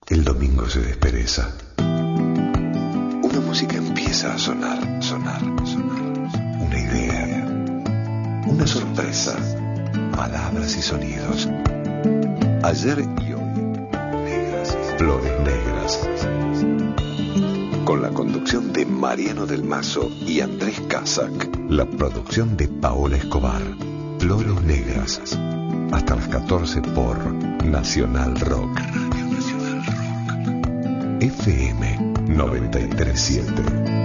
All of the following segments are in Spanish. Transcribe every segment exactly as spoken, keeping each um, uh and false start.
El domingo se despereza. Una música empieza a sonar, sonar, sonar. Una idea, una sorpresa, palabras y sonidos. Ayer y hoy, negras, flores negras. Con la conducción de Mariano del Mazo y Andrés Casac. La producción de Paola Escobar. Flores negras. Hasta las catorce por Nacional Rock. Radio Nacional Rock. F M noventa y tres siete.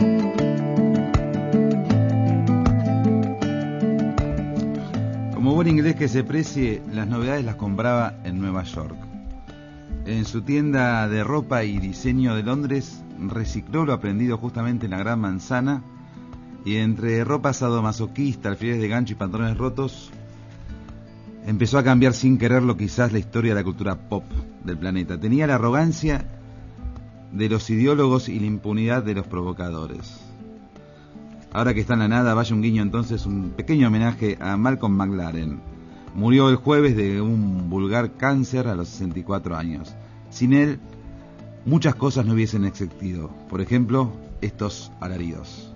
Como buen inglés que se precie, las novedades las compraba en Nueva York. En su tienda de ropa y diseño de Londres, recicló lo aprendido justamente en la Gran Manzana, y entre ropa sadomasoquista, alfileres de gancho y pantalones rotos, empezó a cambiar sin quererlo quizás la historia de la cultura pop del planeta. Tenía la arrogancia de los ideólogos y la impunidad de los provocadores. Ahora que está en la nada, vaya un guiño entonces, un pequeño homenaje a Malcolm McLaren. Murió el jueves de un vulgar cáncer a los sesenta y cuatro años. Sin él, muchas cosas no hubiesen existido. Por ejemplo, estos alaridos.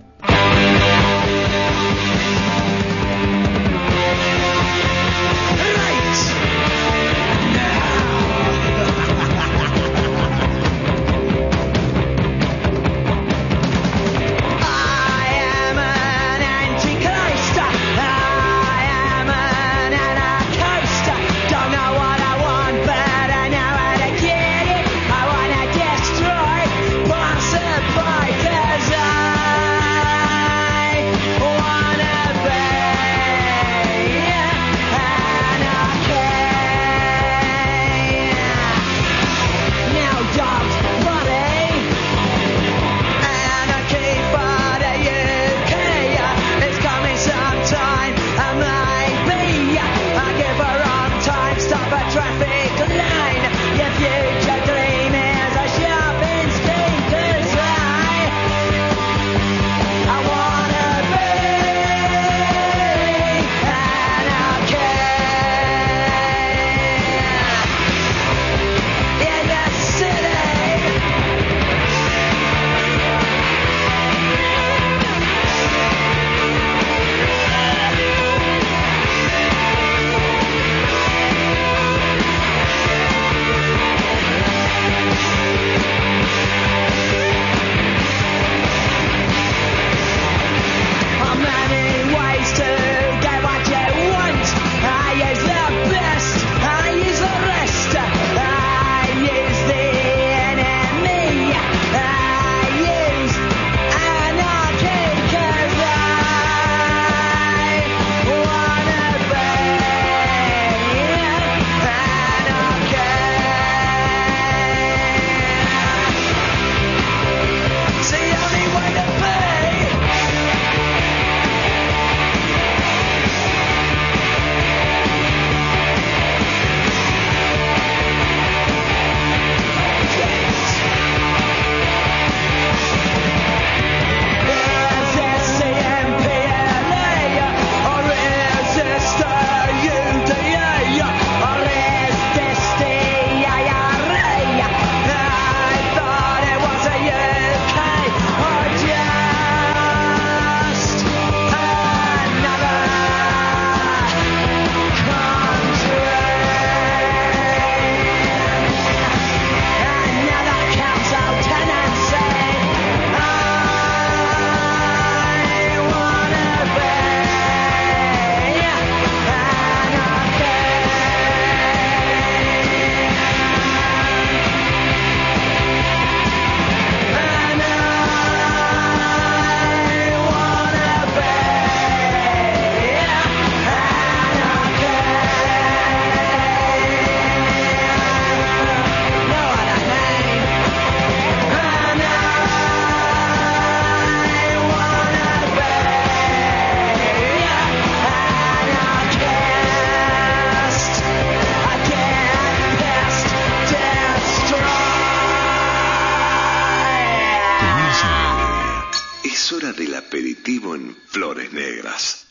aperitivo en Flores Negras.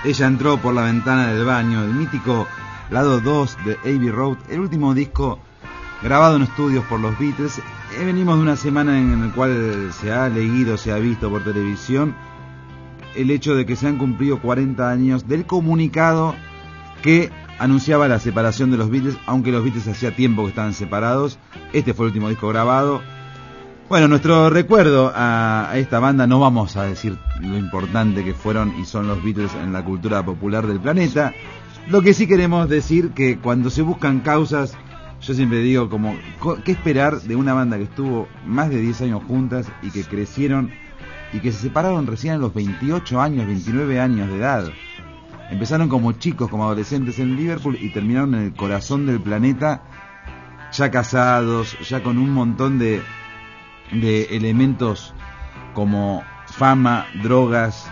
Ella entró por la ventana del baño, el mítico lado dos de Abbey Road, el último disco grabado en estudios por los Beatles. Eh, venimos de una semana en la cual se ha leído, se ha visto por televisión el hecho de que se han cumplido cuarenta años del comunicado que anunciaba la separación de los Beatles, aunque los Beatles hacía tiempo que estaban separados. Este fue el último disco grabado. Bueno, nuestro recuerdo a, a esta banda, no vamos a decir lo importante que fueron y son los Beatles en la cultura popular del planeta. Lo que sí queremos decir que cuando se buscan causas, yo siempre digo como, ¿qué esperar de una banda que estuvo más de diez años juntas y que crecieron y que se separaron recién a los veintiocho años, veintinueve años de edad? Empezaron como chicos, como adolescentes en Liverpool y terminaron en el corazón del planeta, ya casados, ya con un montón de, de elementos como fama, drogas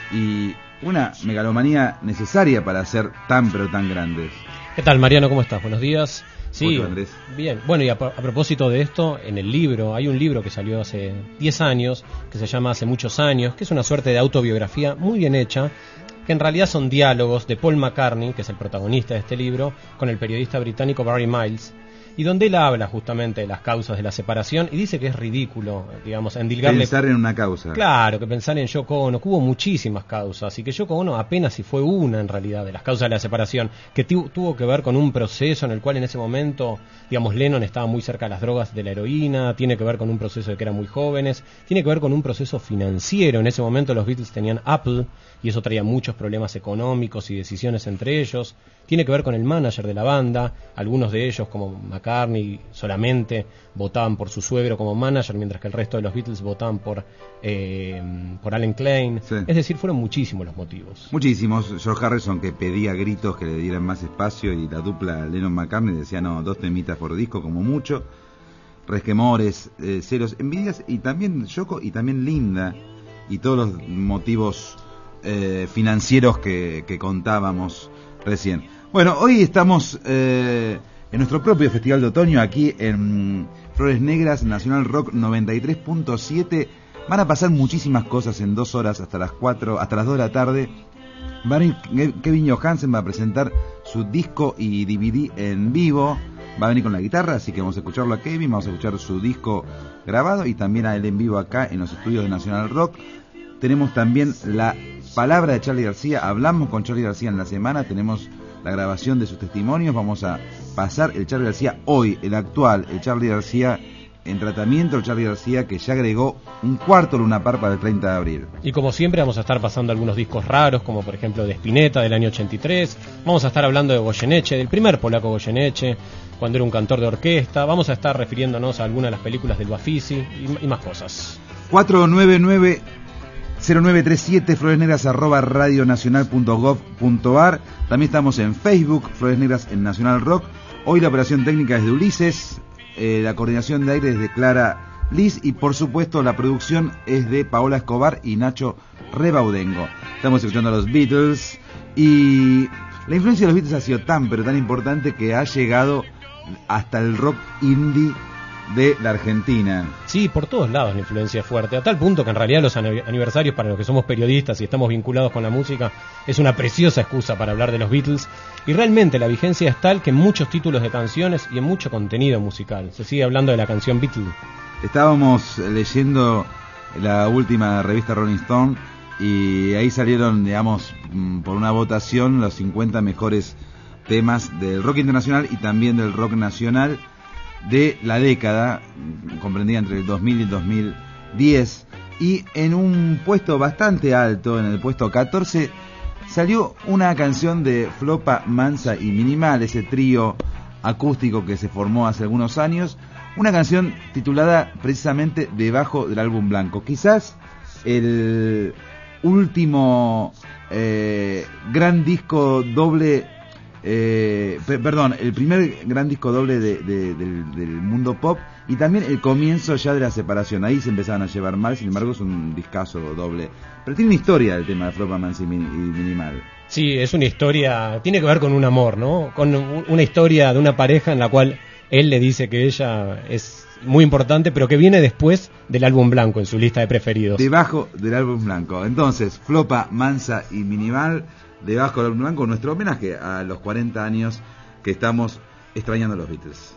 y una megalomanía necesaria para ser tan pero tan grandes. ¿Qué tal, Mariano? ¿Cómo estás? Buenos días. Sí, Otro, Andrés. Bien. Bueno, y a, a propósito de esto, en el libro, hay un libro que salió hace diez años, que se llama Hace muchos años, que es una suerte de autobiografía muy bien hecha, que en realidad son diálogos de Paul McCartney, que es el protagonista de este libro, con el periodista británico Barry Miles, y donde él habla justamente de las causas de la separación y dice que es ridículo, digamos, endilgarle... Pensar en una causa. Claro, que pensar en Yoko Ono, que hubo muchísimas causas, y que Yoko Ono apenas si fue una en realidad de las causas de la separación, que tu, tuvo que ver con un proceso en el cual en ese momento, digamos, Lennon estaba muy cerca de las drogas, de la heroína, tiene que ver con un proceso de que eran muy jóvenes, tiene que ver con un proceso financiero. En ese momento los Beatles tenían Apple, y eso traía muchos problemas económicos y decisiones entre ellos. Tiene que ver con el manager de la banda, algunos de ellos como McCartney solamente votaban por su suegro como manager, mientras que el resto de los Beatles votaban por eh, por Alan Klein. Sí. Es decir, fueron muchísimos los motivos. Muchísimos. George Harrison, que pedía gritos que le dieran más espacio, y la dupla Lennon-McCartney decía no, dos temitas por disco como mucho. Resquemores, eh, celos, envidias, y también Yoko y también Linda, y todos los motivos eh, financieros que, que contábamos recién. Bueno, hoy estamos eh, en nuestro propio Festival de Otoño, aquí en Flores Negras, Nacional Rock noventa y tres punto siete. Van a pasar muchísimas cosas en dos horas, hasta las cuatro, hasta las dos de la tarde. Va a venir Kevin Johansen, va a presentar su disco y D V D en vivo. Va a venir con la guitarra, así que vamos a escucharlo a Kevin, vamos a escuchar su disco grabado y también a él en vivo acá en los estudios de Nacional Rock. Tenemos también la palabra de Charly García, hablamos con Charly García en la semana, tenemos la grabación de sus testimonios, vamos a pasar el Charly García hoy, el actual, el Charly García en tratamiento, el Charly García que ya agregó un cuarto Luna Park para el treinta de abril. Y como siempre vamos a estar pasando algunos discos raros, como por ejemplo de Spinetta del año ochenta y tres, vamos a estar hablando de Goyeneche, del primer polaco Goyeneche, cuando era un cantor de orquesta, vamos a estar refiriéndonos a algunas de las películas del Bafisi y, y más cosas. cuatro nueve nueve cero nueve tres siete Flores Negras arroba radionacional punto gov punto ar. También estamos en Facebook, Flores Negras en Nacional Rock. Hoy la operación técnica es de Ulises, eh, la coordinación de aire es de Clara Liz y por supuesto la producción es de Paola Escobar y Nacho Rebaudengo. Estamos escuchando a los Beatles y la influencia de los Beatles ha sido tan pero tan importante que ha llegado hasta el rock indie de la Argentina. Sí, por todos lados la influencia es fuerte, a tal punto que en realidad los aniversarios para los que somos periodistas y estamos vinculados con la música es una preciosa excusa para hablar de los Beatles, y realmente la vigencia es tal que en muchos títulos de canciones y en mucho contenido musical se sigue hablando de la canción Beatles. Estábamos leyendo la última revista Rolling Stone y ahí salieron, digamos, por una votación los cincuenta mejores temas del rock internacional y también del rock nacional de la década, comprendida entre el dos mil y el dos mil diez, y en un puesto bastante alto, en el puesto catorce, salió una canción de Flopa, Mansa y Minimal, ese trío acústico que se formó hace algunos años, una canción titulada precisamente Debajo del Álbum Blanco, quizás el último eh, gran disco doble Eh, pe- perdón, el primer gran disco doble de, de, del, del mundo pop y también el comienzo ya de la separación. Ahí se empezaban a llevar mal, sin embargo es un discazo doble. Pero tiene una historia el tema de Flopa, Mansa y, Min- y Minimal. Sí, es una historia, tiene que ver con un amor, ¿no? Con una historia de una pareja en la cual él le dice que ella es muy importante, pero que viene después del álbum blanco en su lista de preferidos. Debajo del Álbum Blanco. Entonces, Flopa, Mansa y Minimal de Bajo el Blanco, nuestro homenaje a los cuarenta años que estamos extrañando a los Beatles.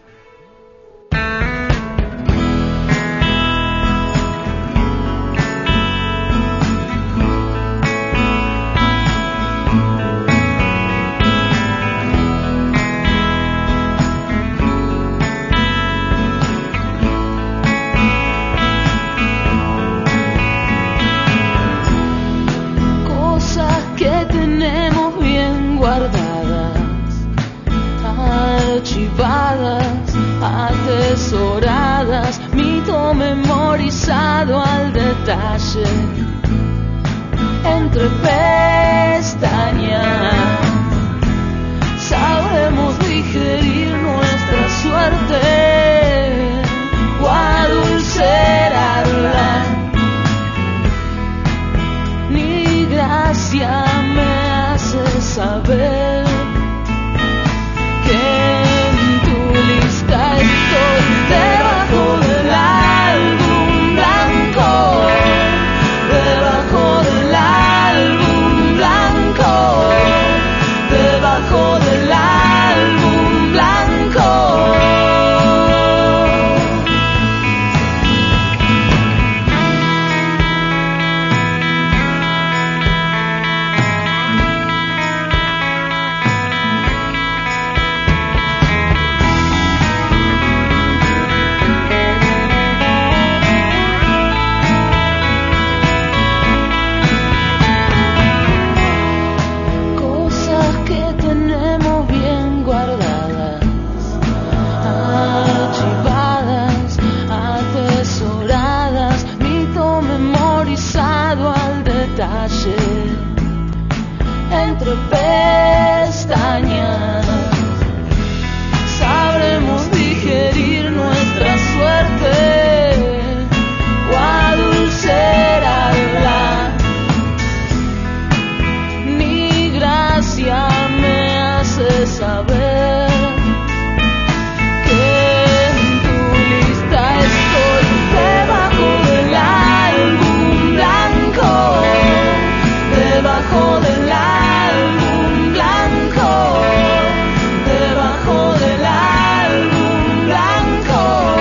Atesoradas, mito memorizado al detalle, entre pestañas, sabremos digerir nuestra suerte o adulcerarla. Ni gracia me hace saber que estoy debajo del álbum blanco, debajo del álbum blanco, debajo del álbum blanco. Entre pestañas, sabremos digerir nuestra suerte o adulcerarla. Ni gracia me hace saber que en tu lista estoy debajo del álbum blanco, debajo del álbum blanco, debajo del álbum blanco.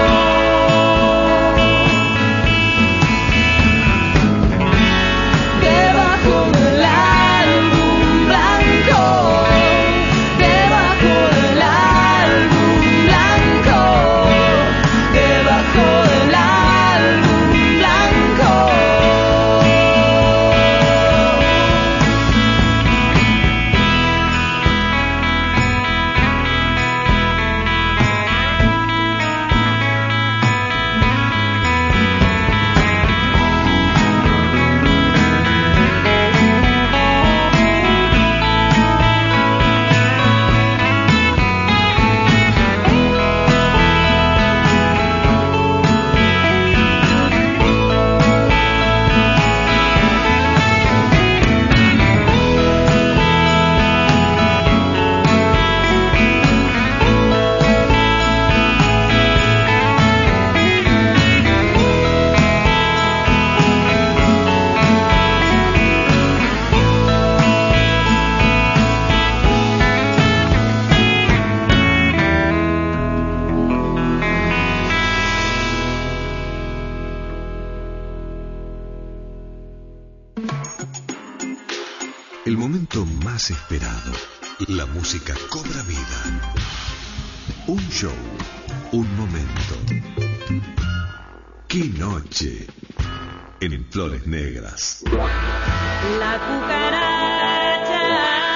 Debajo del álbum blanco, debajo del álbum blanco, debajo del álbum blanco. El momento más esperado. La música cobra vida. Un show, un momento. ¡Qué noche! En Flores Negras. La cucaracha,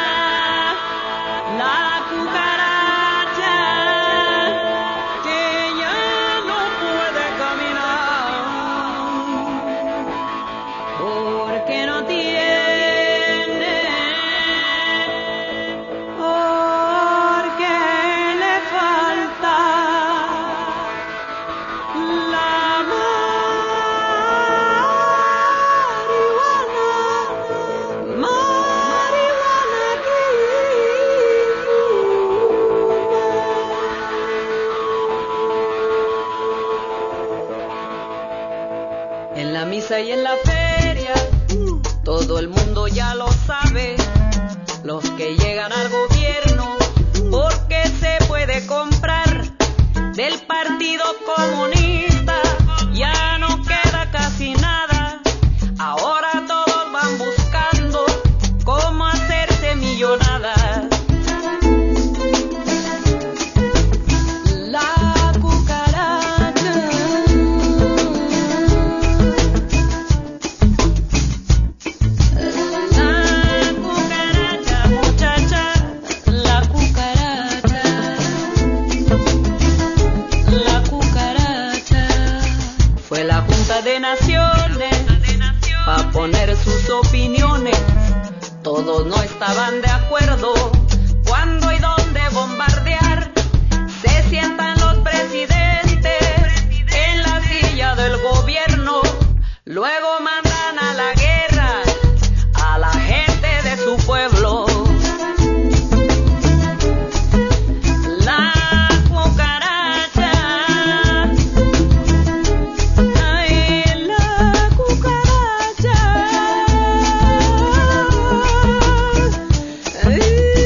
la cucaracha, que ya no puede caminar, porque no tiene. Y en la feria, todo el mundo ya lo sabe, los que llegan al gobierno, porque se puede comprar del Partido Comunista, ya no queda casi nada. Ahora todos van buscando cómo hacerse millonadas. La cucaracha, la cucaracha, muchacha, la cucaracha, la cucaracha. Fue la Junta de Naciones pa' poner sus opiniones. Todos no estaban de acuerdo cuándo y dónde bombardear. Se sientan los presidentes en la silla del gobierno, luego mandan a la guerra a la gente de su pueblo. La cucaracha, ay, la cucaracha, ay,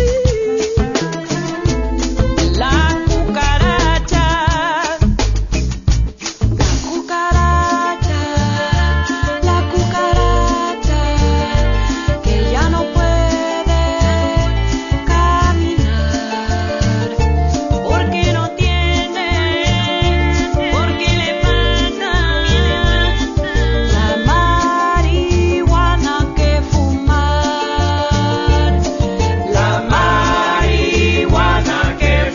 la cucaracha, la cucaracha, la cucaracha, que ya no puede caminar, porque no tiene, porque le pasa la marihuana que fumar, la marihuana que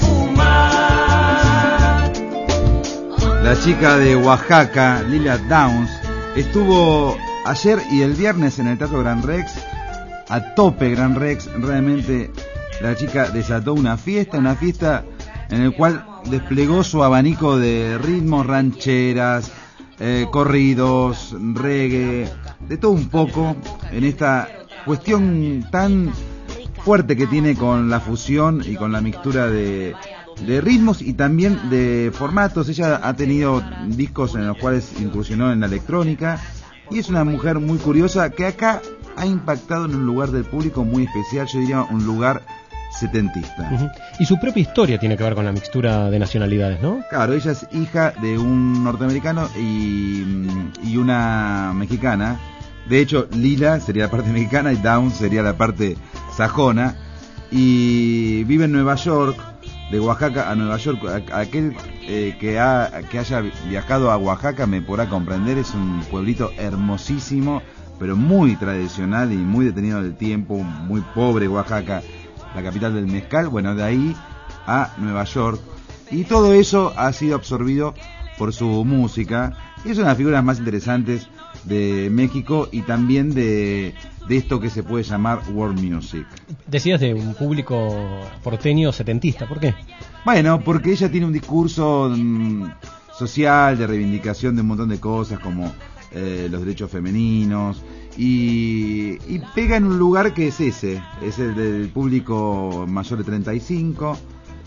fumar. La chica de Oaxaca, Lila Downs, estuvo ayer y el viernes en el Teatro Gran Rex, a tope Gran Rex. Realmente la chica desató una fiesta, una fiesta en el cual desplegó su abanico de ritmos, rancheras, eh, corridos, reggae, de todo un poco, en esta cuestión tan fuerte que tiene con la fusión y con la mixtura de, de ritmos y también de formatos. Ella ha tenido discos en los cuales incursionó en la electrónica y es una mujer muy curiosa que acá ha impactado en un lugar del público muy especial, yo diría un lugar setentista. Ujú. Y su propia historia tiene que ver con la mixtura de nacionalidades, ¿no? Claro, ella es hija de un norteamericano y, y una mexicana. De hecho, Lila sería la parte mexicana y Downs sería la parte sajona. Y vive en Nueva York, de Oaxaca a Nueva York. A- Aquel eh, que, ha, que haya viajado a Oaxaca me podrá comprender, es un pueblito hermosísimo, pero muy tradicional y muy detenido del tiempo, muy pobre Oaxaca, la capital del mezcal. Bueno, de ahí a Nueva York. Y todo eso ha sido absorbido por su música. Y es una de las figuras más interesantes de México y también de, de esto que se puede llamar world music. Decías de un público porteño setentista, ¿por qué? Bueno, porque ella tiene un discurso mm, social, de reivindicación de un montón de cosas como eh, los derechos femeninos y, y pega en un lugar que es ese, es el del público mayor de treinta y cinco,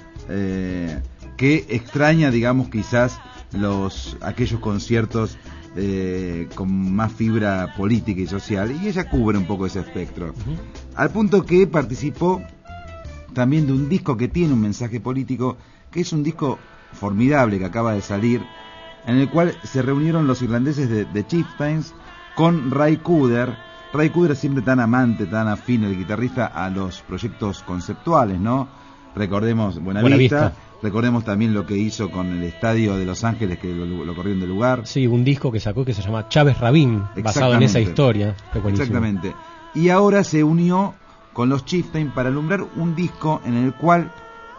eh, que extraña, digamos, quizás los aquellos conciertos eh, con más fibra política y social, y ella cubre un poco ese espectro, Ujú. al punto que participó también de un disco que tiene un mensaje político, que es un disco formidable que acaba de salir, en el cual se reunieron los irlandeses de, de Chieftains con Ray Cooder. Ray Cooder es siempre tan amante, tan afín, el guitarrista, a los proyectos conceptuales, ¿no? Recordemos Buena, Buena Vista, Vista. recordemos también lo que hizo con el Estadio de Los Ángeles, que lo, lo corrieron del lugar. Sí, un disco que sacó que se llama Chávez Rabín, basado en esa Exactamente. historia. Qué buenísimo. Exactamente. Y ahora se unió con los Chieftains para alumbrar un disco en el cual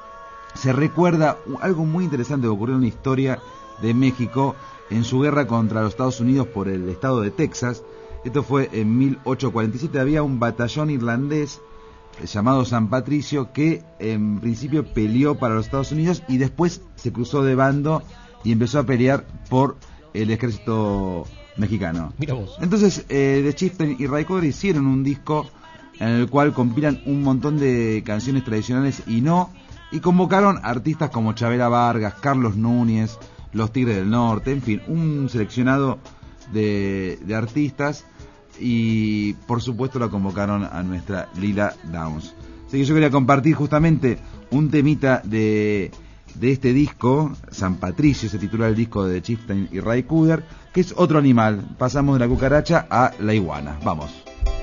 se recuerda algo muy interesante que ocurrió en la historia de México en su guerra contra los Estados Unidos por el estado de Texas. Esto fue en mil ochocientos cuarenta y siete. Había un batallón irlandés eh, llamado San Patricio que en principio peleó para los Estados Unidos y después se cruzó de bando y empezó a pelear por el ejército mexicano. Mira vos. Entonces, eh, The Chieftains y Ray Cooder hicieron un disco en el cual compilan un montón de canciones tradicionales y no, y convocaron artistas como Chavela Vargas, Carlos Núñez, Los Tigres del Norte, en fin, un seleccionado de, de artistas, y por supuesto la convocaron a nuestra Lila Downs. Así que yo quería compartir justamente un temita de, de este disco, San Patricio, se titula el disco de Chieftain y Ray Cooder, que es otro animal. Pasamos de la cucaracha a la iguana. Vamos.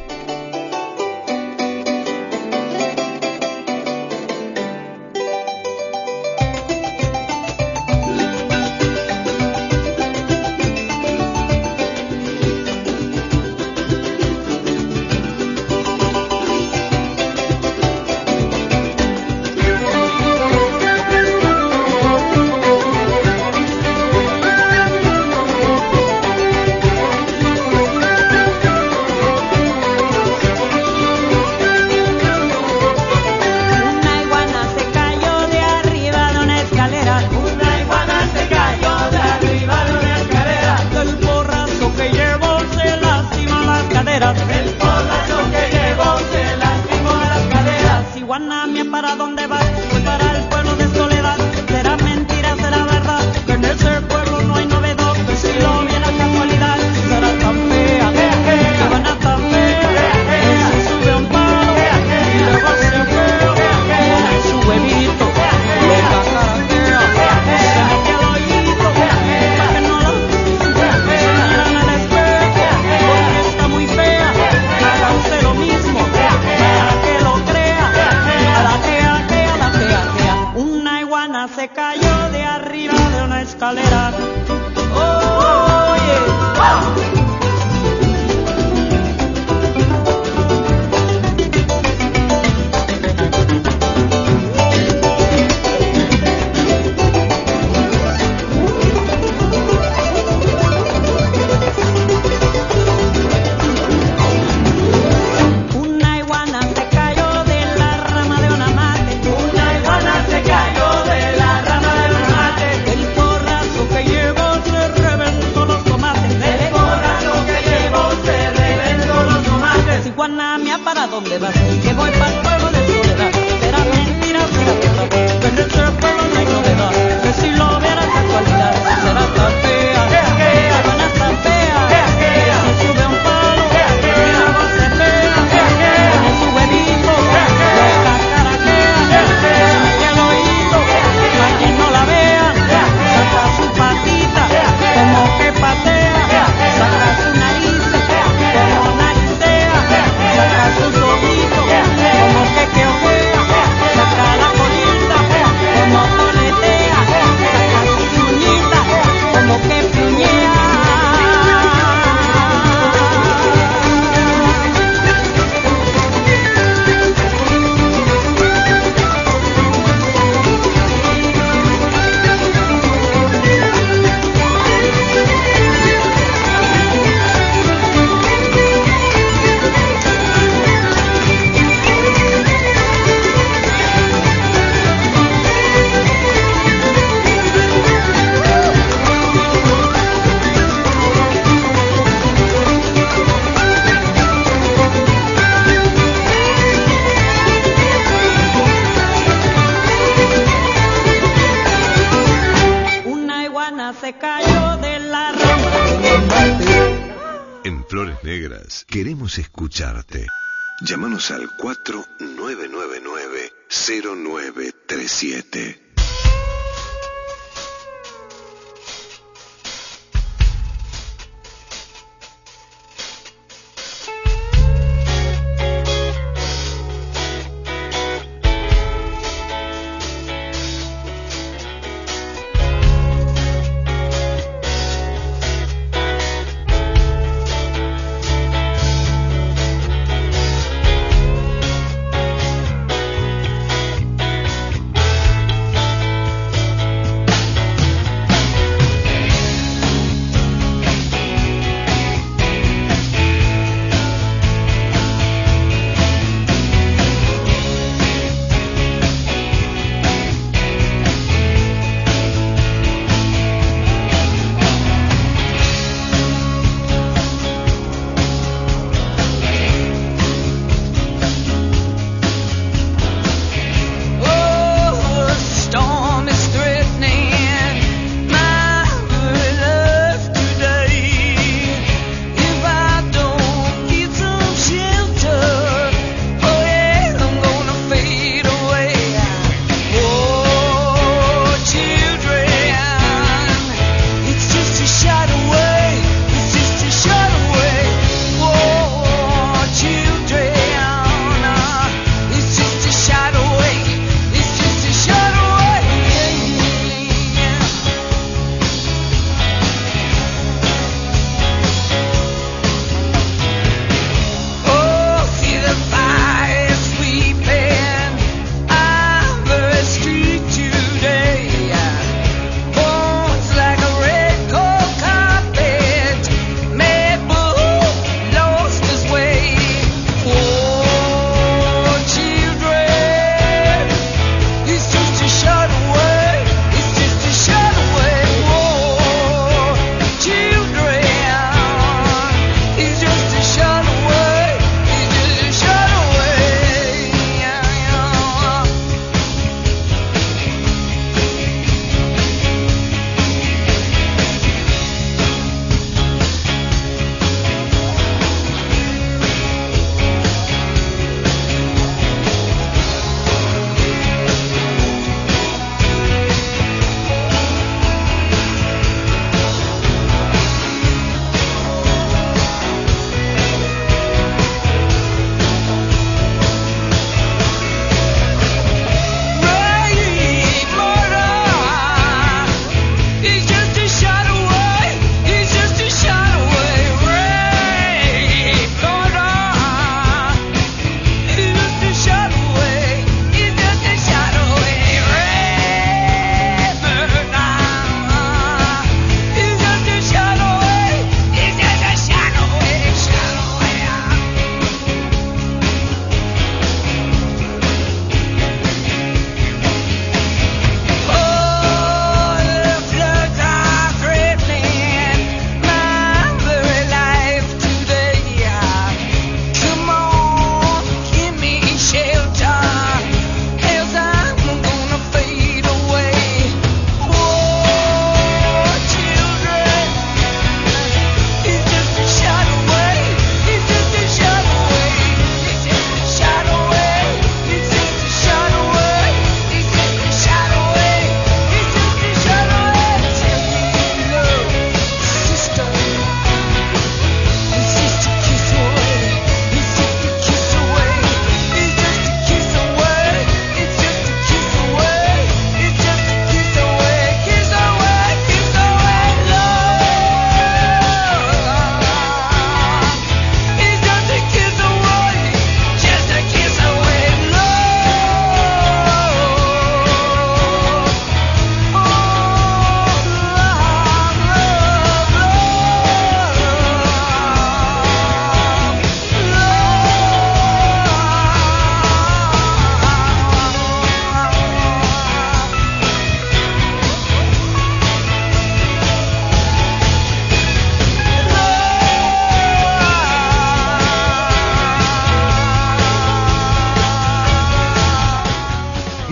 Queremos escucharte. Llámanos al cuatro nueve nueve nueve cero nueve tres siete.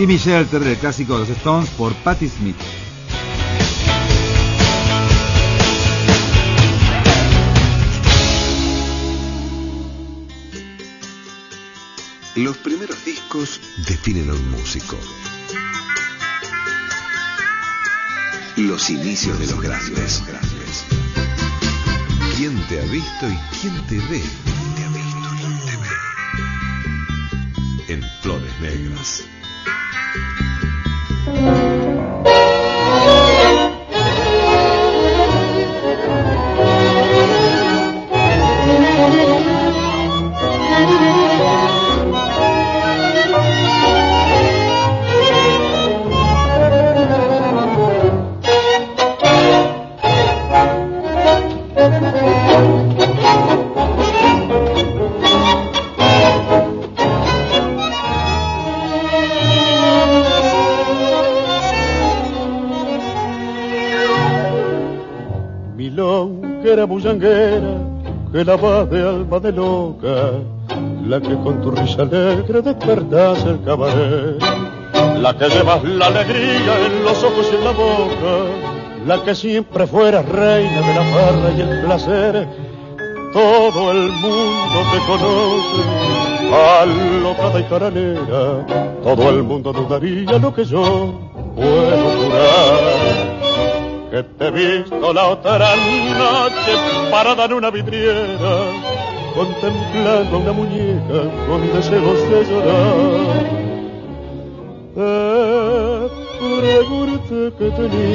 Gimme Shelter, del clásico de los Stones, por Patti Smith. Los primeros discos definen a un músico. Los inicios de los grandes. ¿Quién te ha visto y quién te ve? ¿Quién te ha visto y quién te ve? En Flores Negras. Milonguera bullanguera, que la va de alma de loca, la que con tu risa alegre despertas el cabaret, la que llevas la alegría en los ojos y en la boca, la que siempre fuera reina de la farra y el placer. Todo el mundo te conoce, alocada y caralera, todo el mundo dudaría lo que yo puedo jurar. Que te he visto la otra noche parada en una vidriera, contemplando a una muñeca con deseos de llorar. Te pregunté qué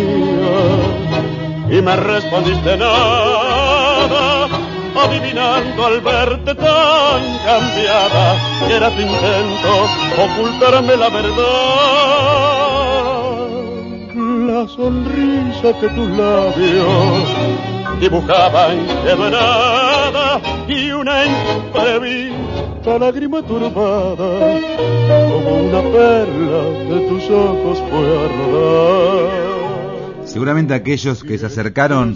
tenía y me respondiste nada, adivinando al verte tan cambiada que era tu intento ocultarme la verdad. La sonrisa que tus labios dibujaban quebrada y una imprevista lágrima turbada como una perla de tus ojos fue a rodar. Seguramente aquellos que se acercaron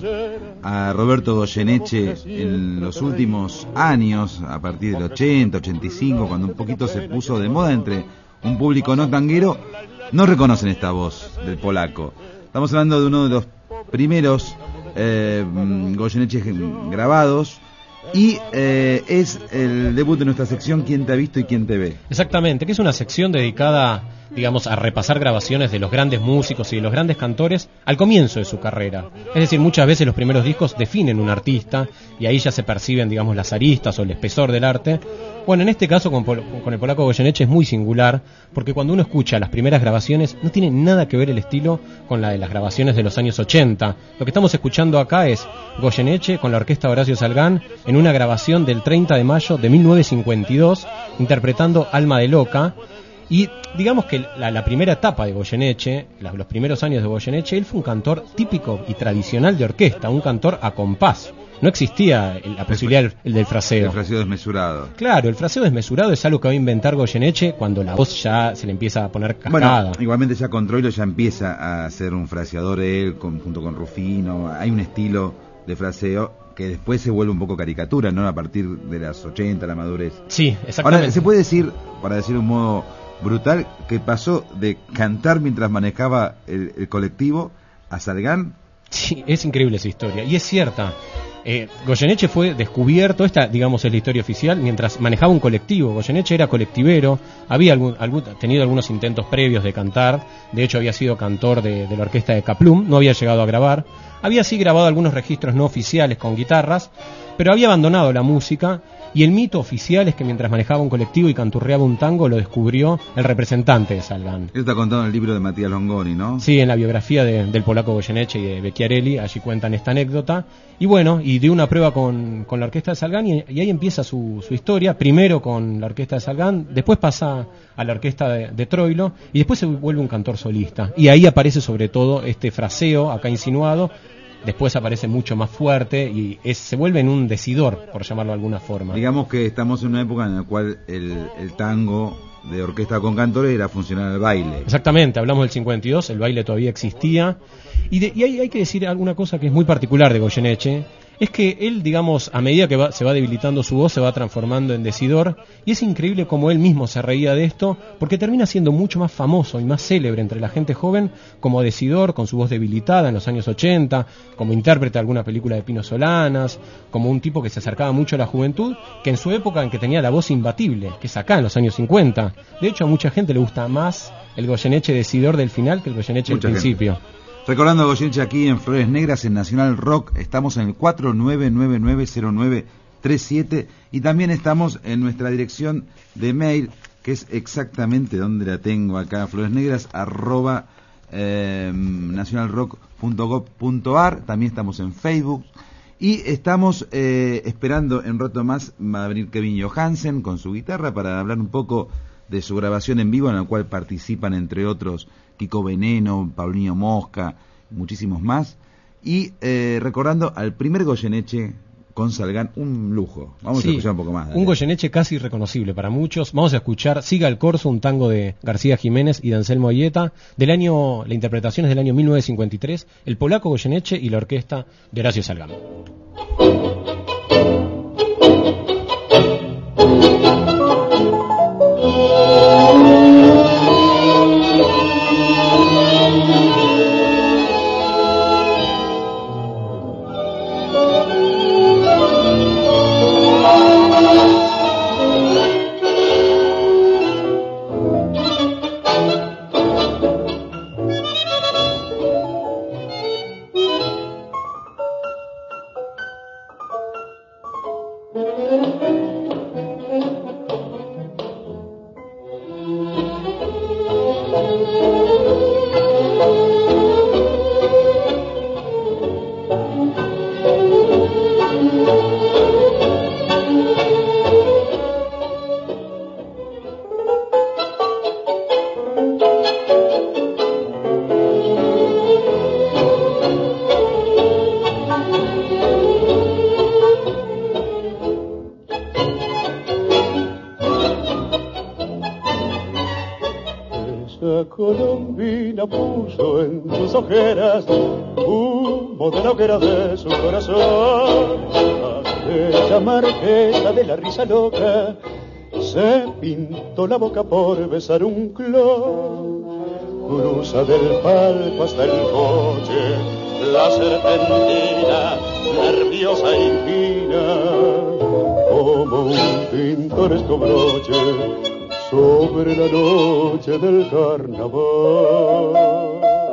a Roberto Goyeneche en los últimos años, a partir del ochenta, ochenta y cinco, cuando un poquito se puso de moda entre un público no tanguero, no reconocen esta voz del polaco. Estamos hablando de uno de los primeros eh, Goyeneches grabados y eh, es el debut de nuestra sección ¿Quién te ha visto y quién te ve? Exactamente, que es una sección dedicada, digamos, a repasar grabaciones de los grandes músicos y de los grandes cantores al comienzo de su carrera. Es decir, muchas veces los primeros discos definen un artista y ahí ya se perciben, digamos, las aristas o el espesor del arte. Bueno, en este caso con, con el polaco Goyeneche es muy singular, porque cuando uno escucha las primeras grabaciones no tiene nada que ver el estilo con la de las grabaciones de los años ochenta. Lo que estamos escuchando acá es Goyeneche con la orquesta Horacio Salgán en una grabación del treinta de mayo de mil novecientos cincuenta y dos, interpretando Alma de Loca. Y digamos que la, la primera etapa de Goyeneche, la, los primeros años de Goyeneche, él fue un cantor típico y tradicional de orquesta, un cantor a compás. No existía la posibilidad del, el del fraseo. El fraseo desmesurado. Claro, el fraseo desmesurado es algo que va a inventar Goyeneche cuando la voz ya se le empieza a poner cascada. Bueno, igualmente ya con Troilo ya empieza a ser un fraseador él, con, junto con Rufino. Hay un estilo de fraseo que después se vuelve un poco caricatura, ¿no? A partir de las ochenta, la madurez. Sí, exactamente. Ahora, se puede decir, para decir de un modo brutal, que pasó de cantar mientras manejaba el, el colectivo a Salgán. Sí, es increíble esa historia, y es cierta. Eh, Goyeneche fue descubierto, esta digamos es la historia oficial, mientras manejaba un colectivo. Goyeneche era colectivero, había algún, algún, tenido algunos intentos previos de cantar, de hecho había sido cantor de, de la orquesta de Kaplum, no había llegado a grabar, había sí grabado algunos registros no oficiales con guitarras, pero había abandonado la música. Y el mito oficial es que mientras manejaba un colectivo y canturreaba un tango lo descubrió el representante de Salgán. Eso está contado en el libro de Matías Longoni, ¿no? Sí, en la biografía de, del polaco Goyeneche y de Becchiarelli, allí cuentan esta anécdota. Y bueno, y dio una prueba con, con la orquesta de Salgán y, y ahí empieza su, su historia, primero con la orquesta de Salgán, después pasa a la orquesta de, de Troilo y después se vuelve un cantor solista. Y ahí aparece sobre todo este fraseo acá insinuado. Después aparece mucho más fuerte y es, se vuelve en un decidor, por llamarlo de alguna forma. Digamos que estamos en una época en la cual el, el tango de orquesta con cantores era funcional al baile. Exactamente, hablamos del cincuenta y dos, el baile todavía existía. Y, de, y hay, hay que decir alguna cosa que es muy particular de Goyeneche, es que él, digamos, a medida que va, se va debilitando su voz, se va transformando en decidor, y es increíble cómo él mismo se reía de esto, porque termina siendo mucho más famoso y más célebre entre la gente joven como decidor, con su voz debilitada en los años ochenta, como intérprete de alguna película de Pino Solanas, como un tipo que se acercaba mucho a la juventud, que en su época en que tenía la voz imbatible, que es acá en los años cincuenta. De hecho, a mucha gente le gusta más el Goyeneche decidor del final que el Goyeneche del principio. Gente. Recordando a Goyeneche aquí en Flores Negras, en Nacional Rock, estamos en el cuatro nueve nueve nueve cero nueve tres siete y también estamos en nuestra dirección de mail, que es exactamente donde la tengo acá, floresnegras arroba eh, nacionalrock punto gov punto ar. También estamos en Facebook y estamos eh, esperando en un rato más, va a venir Kevin Johansen con su guitarra para hablar un poco de su grabación en vivo, en la cual participan entre otros Kiko Veneno, Paulinho Mosca, muchísimos más, y eh, recordando al primer Goyeneche con Salgán, un lujo. Vamos sí, a escuchar un poco más. Dale. Un Goyeneche casi reconocible para muchos. Vamos a escuchar Siga el Corso, un tango de García Jiménez y de Anselmo Aieta, del año, la interpretación es del año mil novecientos cincuenta y tres, el polaco Goyeneche y la orquesta de Horacio Salgán. Colombina puso en sus ojeras un modelo que era de su corazón. Aquella marquesa de la risa loca se pintó la boca por besar un clon. Cruza del palco hasta el coche la serpentina, nerviosa y fina, como un pintoresco broche sobre la noche del carnaval.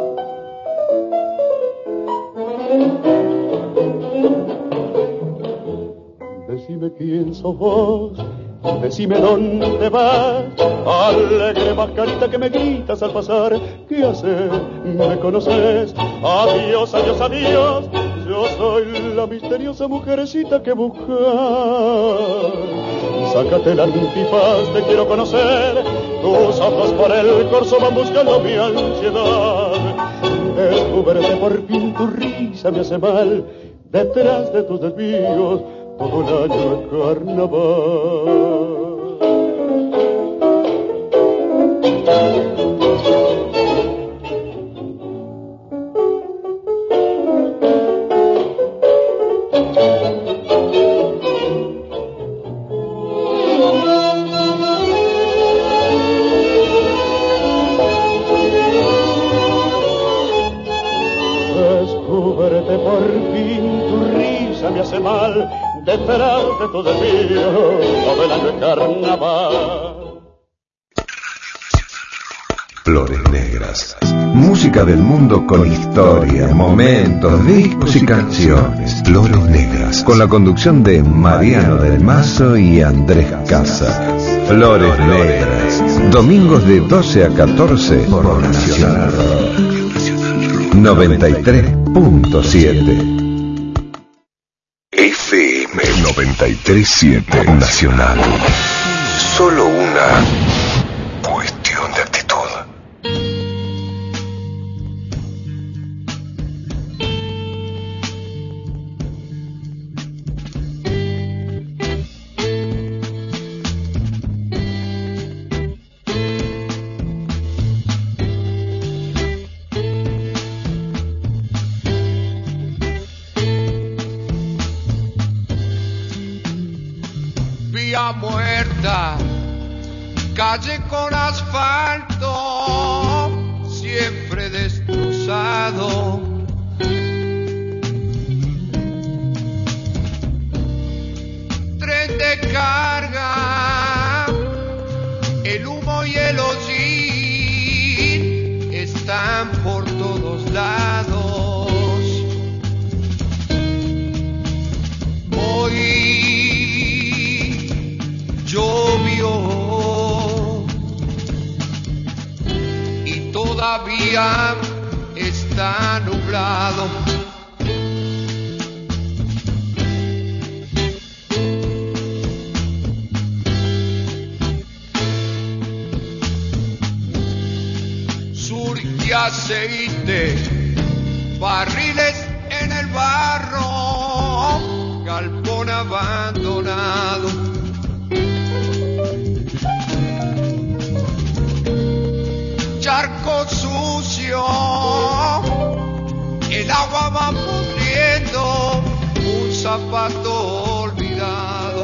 Decime quién sos vos, decime dónde vas, alegre mascarita que me gritas al pasar. ¿Qué haces? ¿Me conoces? Adiós, adiós, adiós. Yo soy la misteriosa mujercita que buscas. Sácate la antifaz, te quiero conocer. Tus ojos por el corso van buscando mi ansiedad. Descúbrete por fin, tu risa me hace mal. Detrás de tus desvíos todo el año es carnaval. Detrás de tu desvío, todo el año es carnaval. Flores Negras. Música del mundo con historia, momentos, discos y canciones. Flores Negras. Con la conducción de Mariano del Mazo y Andrés Casa. Flores Negras. Domingos de doce a catorce por Nacional Rock. noventa y tres punto siete. F M noventa y tres punto siete Nacional. Solo una cuestión de actitud. vía muerta, calle con asfalto, siempre destrozado. Tren de carga, el humo y el hollín están por todos lados. Hoy llovió y todavía está nublado. Surge aceite, barriles en el barro, galpón abandonado. Charco sucio, el agua va pudriendo, un zapato olvidado.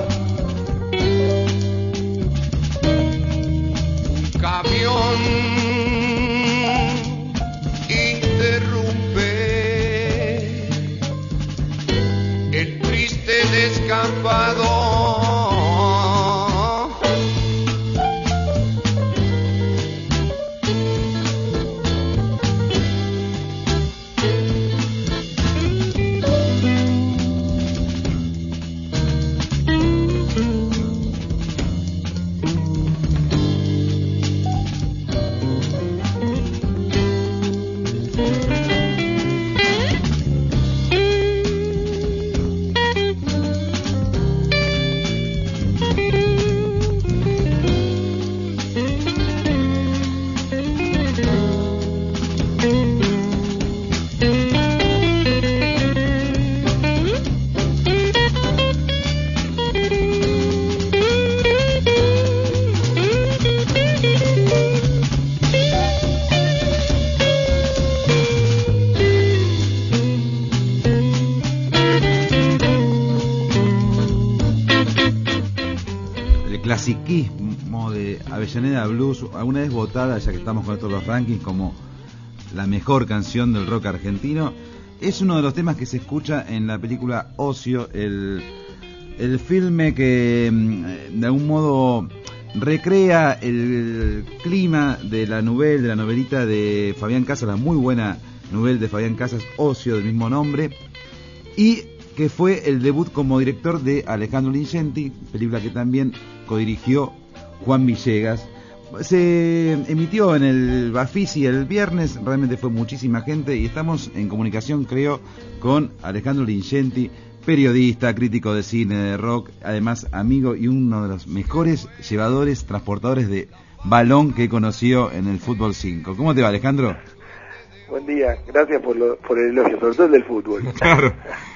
Un camión interrumpe el triste descampado. Clasiquismo de Avellaneda Blues, alguna vez votada, ya que estamos con estos los rankings, como la mejor canción del rock argentino, es uno de los temas que se escucha en la película Ocio, el, el filme que de algún modo recrea el clima de la novela, de la novelita de Fabián Casas, la muy buena novela de Fabián Casas, Ocio, del mismo nombre, y que fue el debut como director de Alejandro Lingenti, película que también codirigió Juan Villegas. Se emitió en el Bafisi el viernes, realmente fue muchísima gente y estamos en comunicación, creo, con Alejandro Lingenti, periodista, crítico de cine, de rock, además amigo y uno de los mejores llevadores, transportadores de balón que he conocido en el Fútbol cinco. ¿Cómo te va, Alejandro? Buen día, gracias por, lo, por el elogio, sobre todo el del fútbol. Claro.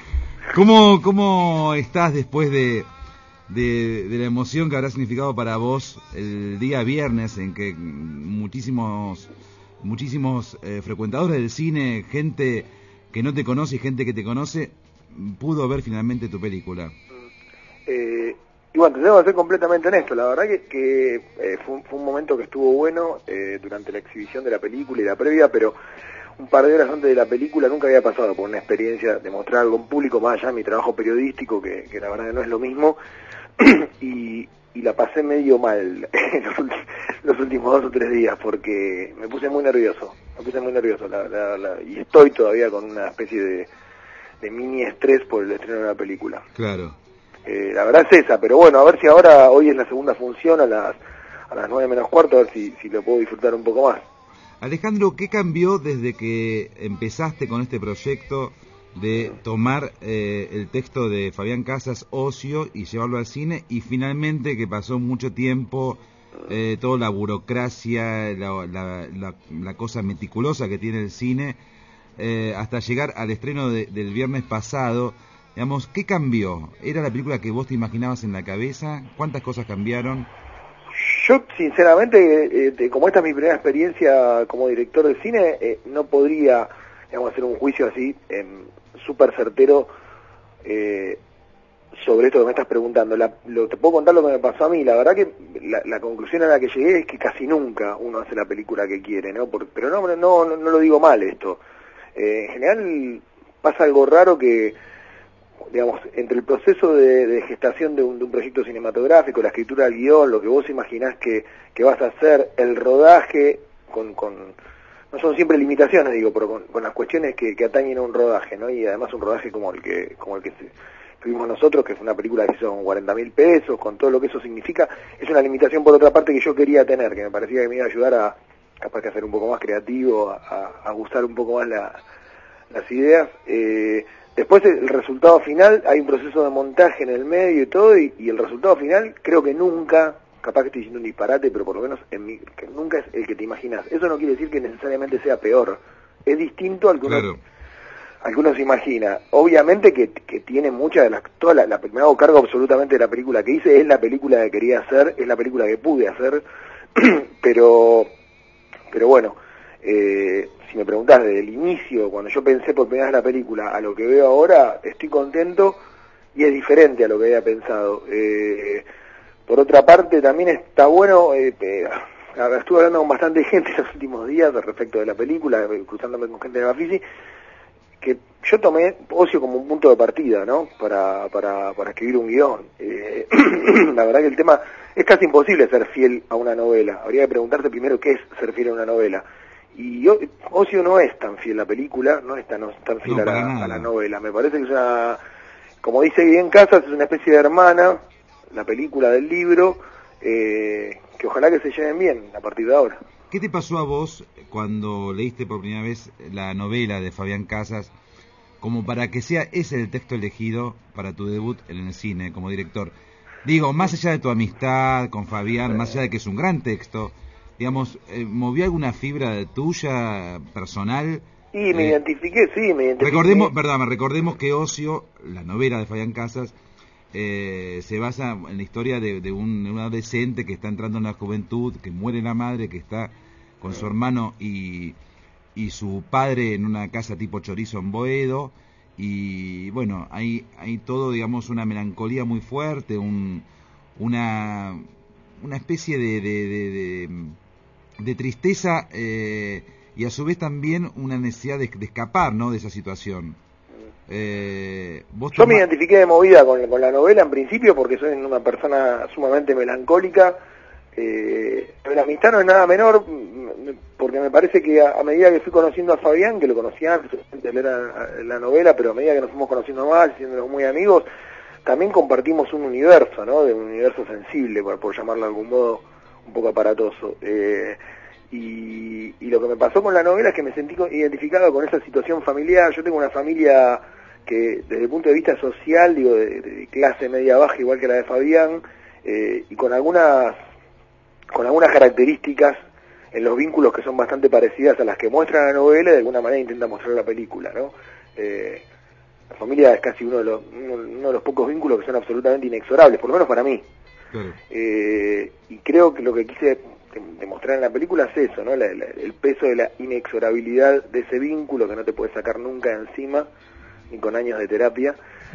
¿Cómo, cómo estás después de, de, de la emoción que habrá significado para vos el día viernes en que muchísimos muchísimos eh, frecuentadores del cine, gente que no te conoce y gente que te conoce, pudo ver finalmente tu película? Eh, y bueno, te debo ser completamente honesto, la verdad que, que eh, fue, un, fue un momento que estuvo bueno eh, durante la exhibición de la película y la previa, pero un par de horas antes de la película nunca había pasado por una experiencia de mostrar algo en público, más allá de mi trabajo periodístico, que, que la verdad que no es lo mismo, y, y la pasé medio mal los, los últimos dos o tres días, porque me puse muy nervioso, me puse muy nervioso, la, la, la, y estoy todavía con una especie de, de mini estrés por el estreno de la película. Claro. Eh, la verdad es esa, pero bueno, a ver si ahora, hoy es la segunda función a las a las nueve menos cuarto, a ver si, si lo puedo disfrutar un poco más. Alejandro, ¿qué cambió desde que empezaste con este proyecto de tomar eh, el texto de Fabián Casas, Ocio, y llevarlo al cine, y finalmente que pasó mucho tiempo, eh, toda la burocracia, la, la, la, la cosa meticulosa que tiene el cine, eh, hasta llegar al estreno de, del viernes pasado? Digamos, ¿qué cambió? ¿Era la película que vos te imaginabas en la cabeza? ¿Cuántas cosas cambiaron? Yo, sinceramente, eh, como esta es mi primera experiencia como director de cine, eh, no podría, digamos, hacer un juicio así, eh, súper certero, eh, sobre esto que me estás preguntando. La, lo, te puedo contar lo que me pasó a mí. La verdad que la, la conclusión a la que llegué es que casi nunca uno hace la película que quiere, ¿no? Por, pero no, no, no, no lo digo mal esto. Eh, en general pasa algo raro que, digamos, entre el proceso de, de gestación de un, de un proyecto cinematográfico, la escritura del guión, lo que vos imaginás que, que vas a hacer, el rodaje, con, con no son siempre limitaciones, digo, pero con, con las cuestiones que, que atañen a un rodaje, ¿no? Y además un rodaje como el que, como el que se, tuvimos nosotros, que fue una película que hizo con cuarenta mil pesos, con todo lo que eso significa, es una limitación por otra parte que yo quería tener, que me parecía que me iba a ayudar a, capaz que a ser un poco más creativo, a, a gustar un poco más la, las ideas. Eh, después el resultado final, hay un proceso de montaje en el medio y todo, y, y el resultado final creo que nunca, capaz que estoy diciendo un disparate, pero por lo menos en mi, que nunca es el que te imaginas. Eso no quiere decir que necesariamente sea peor, es distinto al que uno, claro. al que uno se imagina. Obviamente que, que tiene mucha de las, toda la, la, me hago cargo absolutamente de la película que hice, es la película que quería hacer, es la película que pude hacer, pero, pero bueno, eh, si me preguntás desde el inicio, cuando yo pensé por primera vez la película, a lo que veo ahora, estoy contento y es diferente a lo que había pensado. Eh, por otra parte, también está bueno, eh, eh, estuve hablando con bastante gente en los últimos días respecto de la película, cruzándome con gente de Bafisi, que yo tomé Ocio como un punto de partida, ¿no? Para, para, para escribir un guión. Eh, la verdad que el tema es casi imposible ser fiel a una novela. Habría que preguntarse primero qué es ser fiel a una novela. Y yo, Ocio no es tan fiel a la película, no es tan, no es tan fiel no, a, la, a la novela. Me parece que es una, como dice Guillén Casas, es una especie de hermana, la película del libro, eh, que ojalá que se lleven bien a partir de ahora. ¿Qué te pasó a vos cuando leíste por primera vez la novela de Fabián Casas, como para que sea ese el texto elegido para tu debut en el cine como director? Digo, más allá de tu amistad con Fabián, más allá de que es un gran texto, digamos, eh, ¿movió alguna fibra tuya personal? Y me eh, identifiqué, sí, me identifiqué. Recordemos, perdón, recordemos que Ocio, la novela de Fabián Casas, eh, se basa en la historia de, de, un, de un adolescente que está entrando en la juventud, que muere la madre, que está con su hermano y, y su padre en una casa tipo chorizo en Boedo, y bueno, hay, hay todo, digamos, una melancolía muy fuerte, un, una, una especie de, de, de, de, de tristeza eh, y a su vez también una necesidad de, de escapar, ¿no?, de esa situación. Eh, ¿vos Yo me identifiqué de movida con, con la novela en principio porque soy una persona sumamente melancólica. Eh, la amistad no es nada menor, porque me parece que a, a medida que fui conociendo a Fabián, que lo conocía antes, él era la novela, pero a medida que nos fuimos conociendo más, siendo muy amigos, también compartimos un universo, ¿no? De un universo sensible, por, por llamarlo de algún modo un poco aparatoso. Eh, y, y lo que me pasó con la novela es que me sentí identificado con esa situación familiar. Yo tengo una familia que desde el punto de vista social, digo, de, de clase media baja, igual que la de Fabián, eh, y con algunas con algunas características en los vínculos que son bastante parecidas a las que muestra la novela y de alguna manera intenta mostrar la película, ¿no? Eh, la familia es casi uno de los uno, uno de los pocos vínculos que son absolutamente inexorables, por lo menos para mí. Claro. Eh, y creo que lo que quise demostrar en la película es eso, ¿no? La, la, el peso de la inexorabilidad de ese vínculo que no te puedes sacar nunca de encima, ni con años de terapia.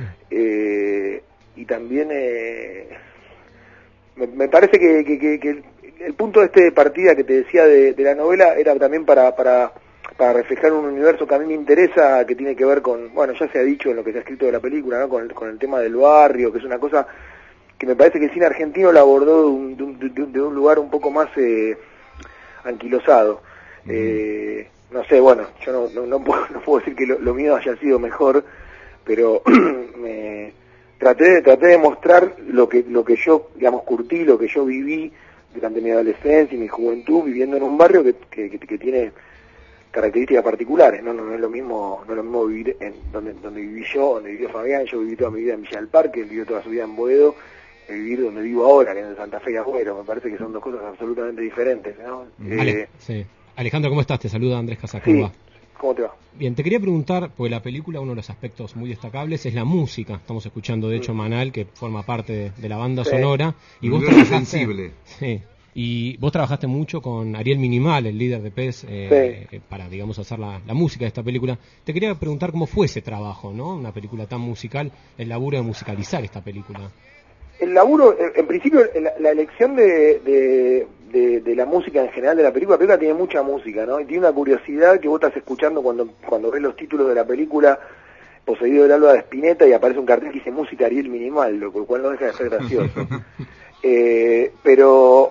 Eh, y también eh, me, me parece que, que, que, que el, el punto este de partida que te decía de, de la novela era también para, para, para reflejar un universo que a mí me interesa, que tiene que ver con, bueno, ya se ha dicho en lo que se ha escrito de la película, ¿no? Con el, con el tema del barrio, que es una cosa que me parece que el cine argentino la abordó de un, de un, de un, de un lugar un poco más eh, anquilosado. Mm. Eh, no sé, bueno, yo no, no, no, puedo, no puedo decir que lo, lo mío haya sido mejor, pero me traté de, traté de mostrar lo que, lo que yo, digamos, curtí, lo que yo viví durante mi adolescencia y mi juventud, viviendo en un barrio que, que, que, que tiene características particulares, ¿no? No, no es lo mismo, no es lo mismo vivir en donde, donde viví yo, donde vivió Fabián. Yo viví toda mi vida en Villa del Parque, él vivió toda su vida en Boedo, vivir donde vivo ahora, que es en Santa Fe y Agüero. Me parece que son dos cosas absolutamente diferentes, ¿no? Ale, eh, sí. Alejandro, ¿cómo estás? Te saluda Andrés Casacurva. Sí. ¿Cómo te va? Bien, te quería preguntar, porque la película, uno de los aspectos muy destacables es la música. Estamos escuchando, de hecho, Manal, que forma parte de, de la banda sí. sonora. Y vos trabajás, sensible. Sí. Y vos trabajaste mucho con Ariel Minimal, el líder de P E S, eh, sí. para, digamos, hacer la, la música de esta película. Te quería preguntar cómo fue ese trabajo, ¿no? Una película tan musical, el laburo de musicalizar esta película. El laburo, en principio, la, la elección de, de, de, de la música en general de la película, la película tiene mucha música, ¿no? Y tiene una curiosidad que vos estás escuchando cuando, cuando ves los títulos de la película, Poseído del alba de Spinetta, y aparece un cartel que dice música Ariel Minimal, lo cual no deja de ser gracioso. Eh, pero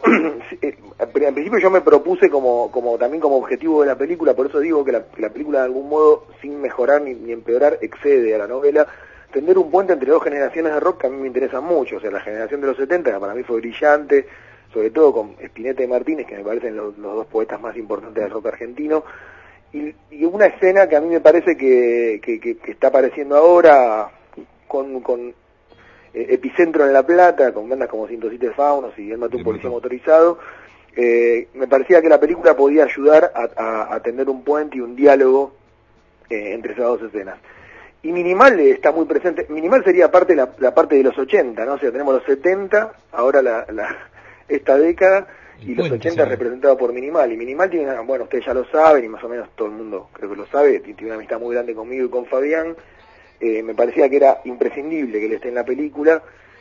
en principio yo me propuse como, como también como objetivo de la película, por eso digo que la, que la película de algún modo, sin mejorar ni, ni empeorar, excede a la novela, tender un puente entre dos generaciones de rock que a mí me interesan mucho, o sea, la generación de los setenta, que para mí fue brillante, sobre todo con Spinetta y Martínez, que me parecen los, los dos poetas más importantes del rock argentino, y, y una escena que a mí me parece que, que, que, que está apareciendo ahora con... con Epicentro en La Plata, con bandas como ciento siete Faunos y El Mató un Policía Motorizado, eh, me parecía que la película podía ayudar a, a, a tender un puente y un diálogo eh, entre esas dos escenas. Y Minimal está muy presente. Minimal sería parte la, la parte de los ochenta, ¿no? O sea, tenemos los setenta, ahora la, la esta década, y los ochenta representados por Minimal. Y Minimal tiene una, bueno, ustedes ya lo saben, y más o menos todo el mundo creo que lo sabe, tiene una amistad muy grande conmigo y con Fabián. Eh, me parecía que era imprescindible que él esté en la película,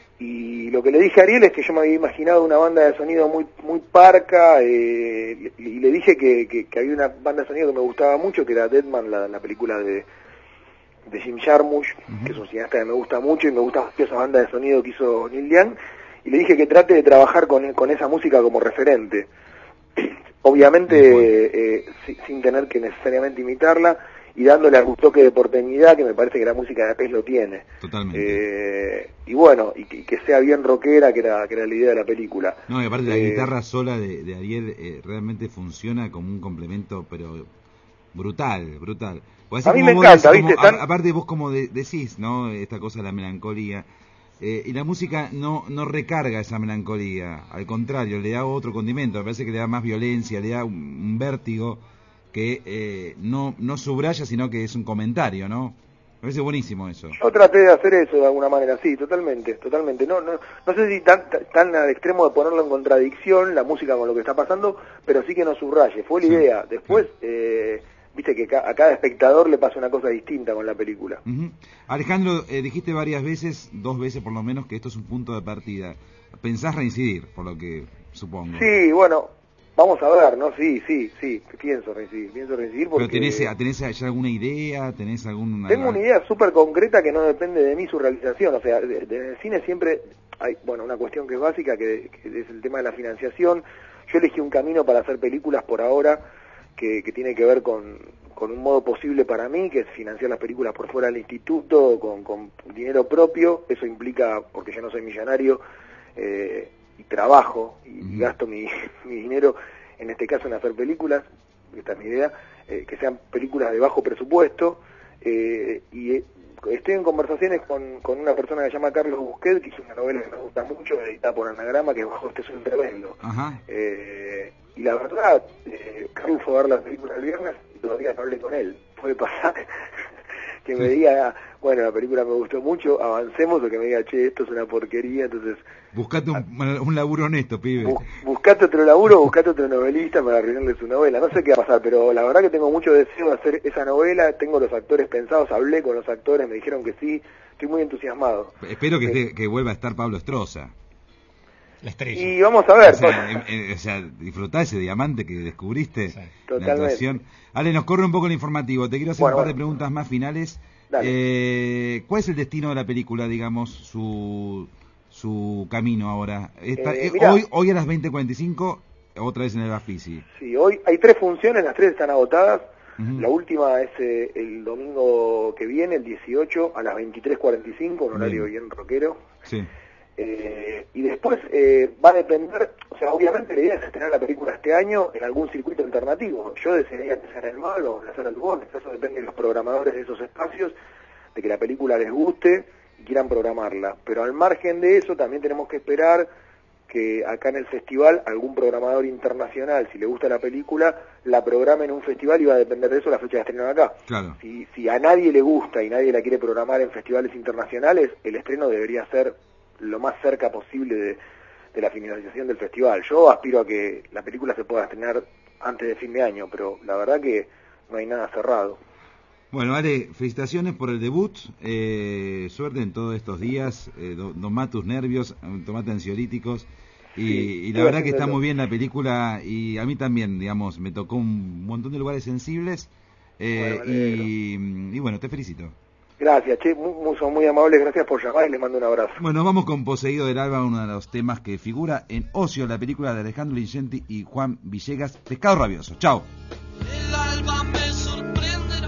y lo que le dije a Ariel es que yo me había imaginado una banda de sonido muy muy parca, eh, y, y le dije que, que, que había una banda de sonido que me gustaba mucho, que era Deadman, la, la película de, de Jim Jarmusch, uh-huh. que es un cineasta que me gusta mucho, y me gusta mucho esa banda de sonido que hizo Neil Young, y le dije que trate de trabajar con, con esa música como referente, obviamente eh, sin, sin tener que necesariamente imitarla, y dándole algún toque de porteñidad que me parece que la música de P E S lo tiene. Totalmente. Eh, y bueno, y que, que sea bien rockera, que era, que era la idea de la película. No, y aparte eh, la guitarra sola de, de Ariel eh, realmente funciona como un complemento, pero brutal, brutal. A mí me encanta, decís, ¿viste? Como, Están... a, aparte vos como de, decís, ¿no? Esta cosa de la melancolía. Eh, y la música no no recarga esa melancolía, al contrario, le da otro condimento, me parece que le da más violencia, le da un, un vértigo que eh, no no subraya, sino que es un comentario, ¿no? Me parece buenísimo eso. Yo traté de hacer eso de alguna manera, sí, totalmente, totalmente. No no no sé si tan, tan al extremo de ponerlo en contradicción, la música con lo que está pasando, pero sí que no subraye, fue la sí, idea. Después, sí. eh, viste que ca a cada espectador le pasa una cosa distinta con la película. Uh-huh. Alejandro, eh, dijiste varias veces, dos veces por lo menos, que esto es un punto de partida. ¿Pensás reincidir, por lo que supongo? Sí, bueno... Vamos a ver, ¿no? Sí, sí, sí, pienso reincidir, pienso reincidir porque... ¿Pero tenés, tenés ya alguna idea? ¿Tenés alguna...? Tengo una idea súper concreta que no depende de mí su realización, o sea, de, de, en el cine siempre hay, bueno, una cuestión que es básica, que, que es el tema de la financiación. Yo elegí un camino para hacer películas por ahora que, que tiene que ver con, con un modo posible para mí, que es financiar las películas por fuera del instituto, con, con dinero propio. Eso implica, porque yo no soy millonario, eh, y trabajo y, y gasto mi, mi dinero en este caso en hacer películas, esta es mi idea, eh, que sean películas de bajo presupuesto, eh, y eh, estoy en conversaciones con, con una persona que se llama Carlos Busquet, que hizo una novela que me gusta mucho, editada por Anagrama, que es Bajo este suelo tremendo. Eh, y la verdad, eh, Carlos fue a ver la película el viernes y todavía no hablé con él. Puede pasar que me diga, bueno, la película me gustó mucho, avancemos, o que me diga, che, esto es una porquería, entonces... Buscate un, un laburo honesto, pibe. Bu buscate otro laburo, buscate otro novelista para arruinarle su novela. No sé qué va a pasar, pero la verdad que tengo mucho deseo de hacer esa novela, tengo los actores pensados, hablé con los actores, me dijeron que sí, estoy muy entusiasmado. Espero que, eh, esté, que vuelva a estar Pablo Estroza. La estrella. Y vamos a ver. O sea, eh, eh, o sea disfrutá ese diamante que descubriste, sí, la actuación. Ale, nos corre un poco el informativo, te quiero hacer bueno, un par de preguntas más finales. Eh, ¿Cuál es el destino de la película, digamos, su su camino ahora? Esta, eh, mirá, hoy hoy a las veinte cuarenta y cinco, otra vez en el Bafisi. Sí, hoy hay tres funciones, las tres están agotadas. Uh-huh. La última es eh, el domingo que viene, el dieciocho, a las veintitrés cuarenta y cinco, un horario bien, bien rockero. Sí. Eh, y después eh, va a depender, o sea, obviamente la idea es estrenar la película este año en algún circuito alternativo. Yo desearía que sea en el Mal o en la Sala Lugón, eso depende de los programadores de esos espacios, de que la película les guste y quieran programarla. Pero al margen de eso también tenemos que esperar que acá en el festival algún programador internacional, si le gusta la película, la programe en un festival, y va a depender de eso la fecha de estreno acá. Claro. Si, si a nadie le gusta y nadie la quiere programar en festivales internacionales, el estreno debería ser lo más cerca posible de, de la finalización del festival. Yo aspiro a que la película se pueda estrenar antes de fin de año, pero la verdad que no hay nada cerrado. Bueno, Ale, felicitaciones por el debut, eh, suerte en todos estos días, eh, domá tus nervios, tomate ansiolíticos, y, sí, y la verdad que está muy bien la película, y a mí también, digamos, me tocó un montón de lugares sensibles, eh, bueno, y, y bueno, te felicito. Gracias, che, muy, son muy amables, gracias por llamar y les mando un abrazo. Bueno, vamos con Poseído del Alba, uno de los temas que figura en Ocio, la película de Alejandro Lincenti y Juan Villegas, Pescado Rabioso. Chao. El alba me sorprenderá.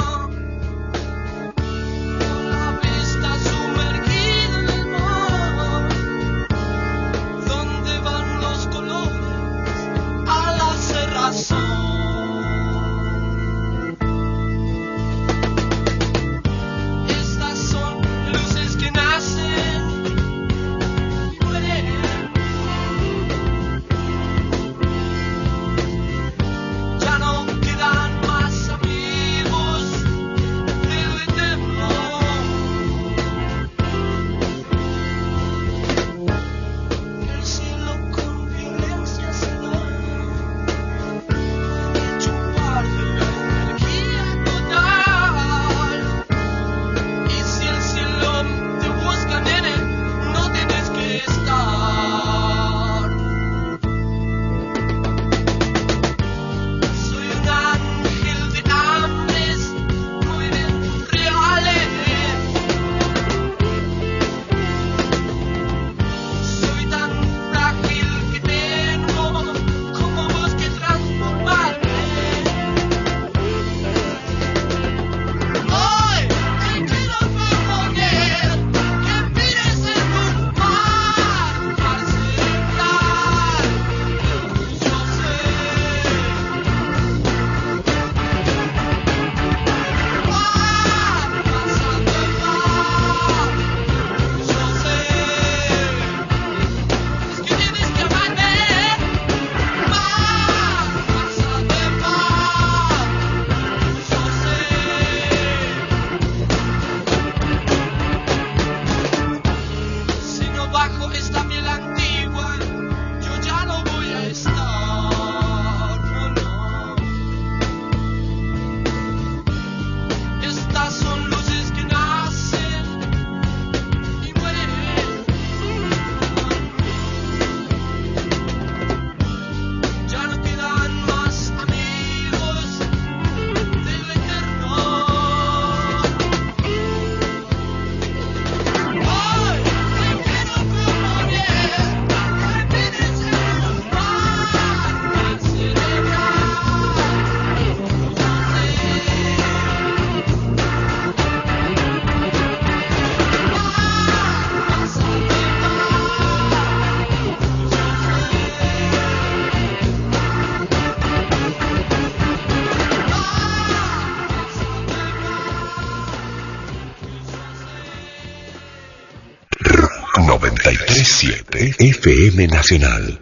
noventa y tres punto siete F M Nacional.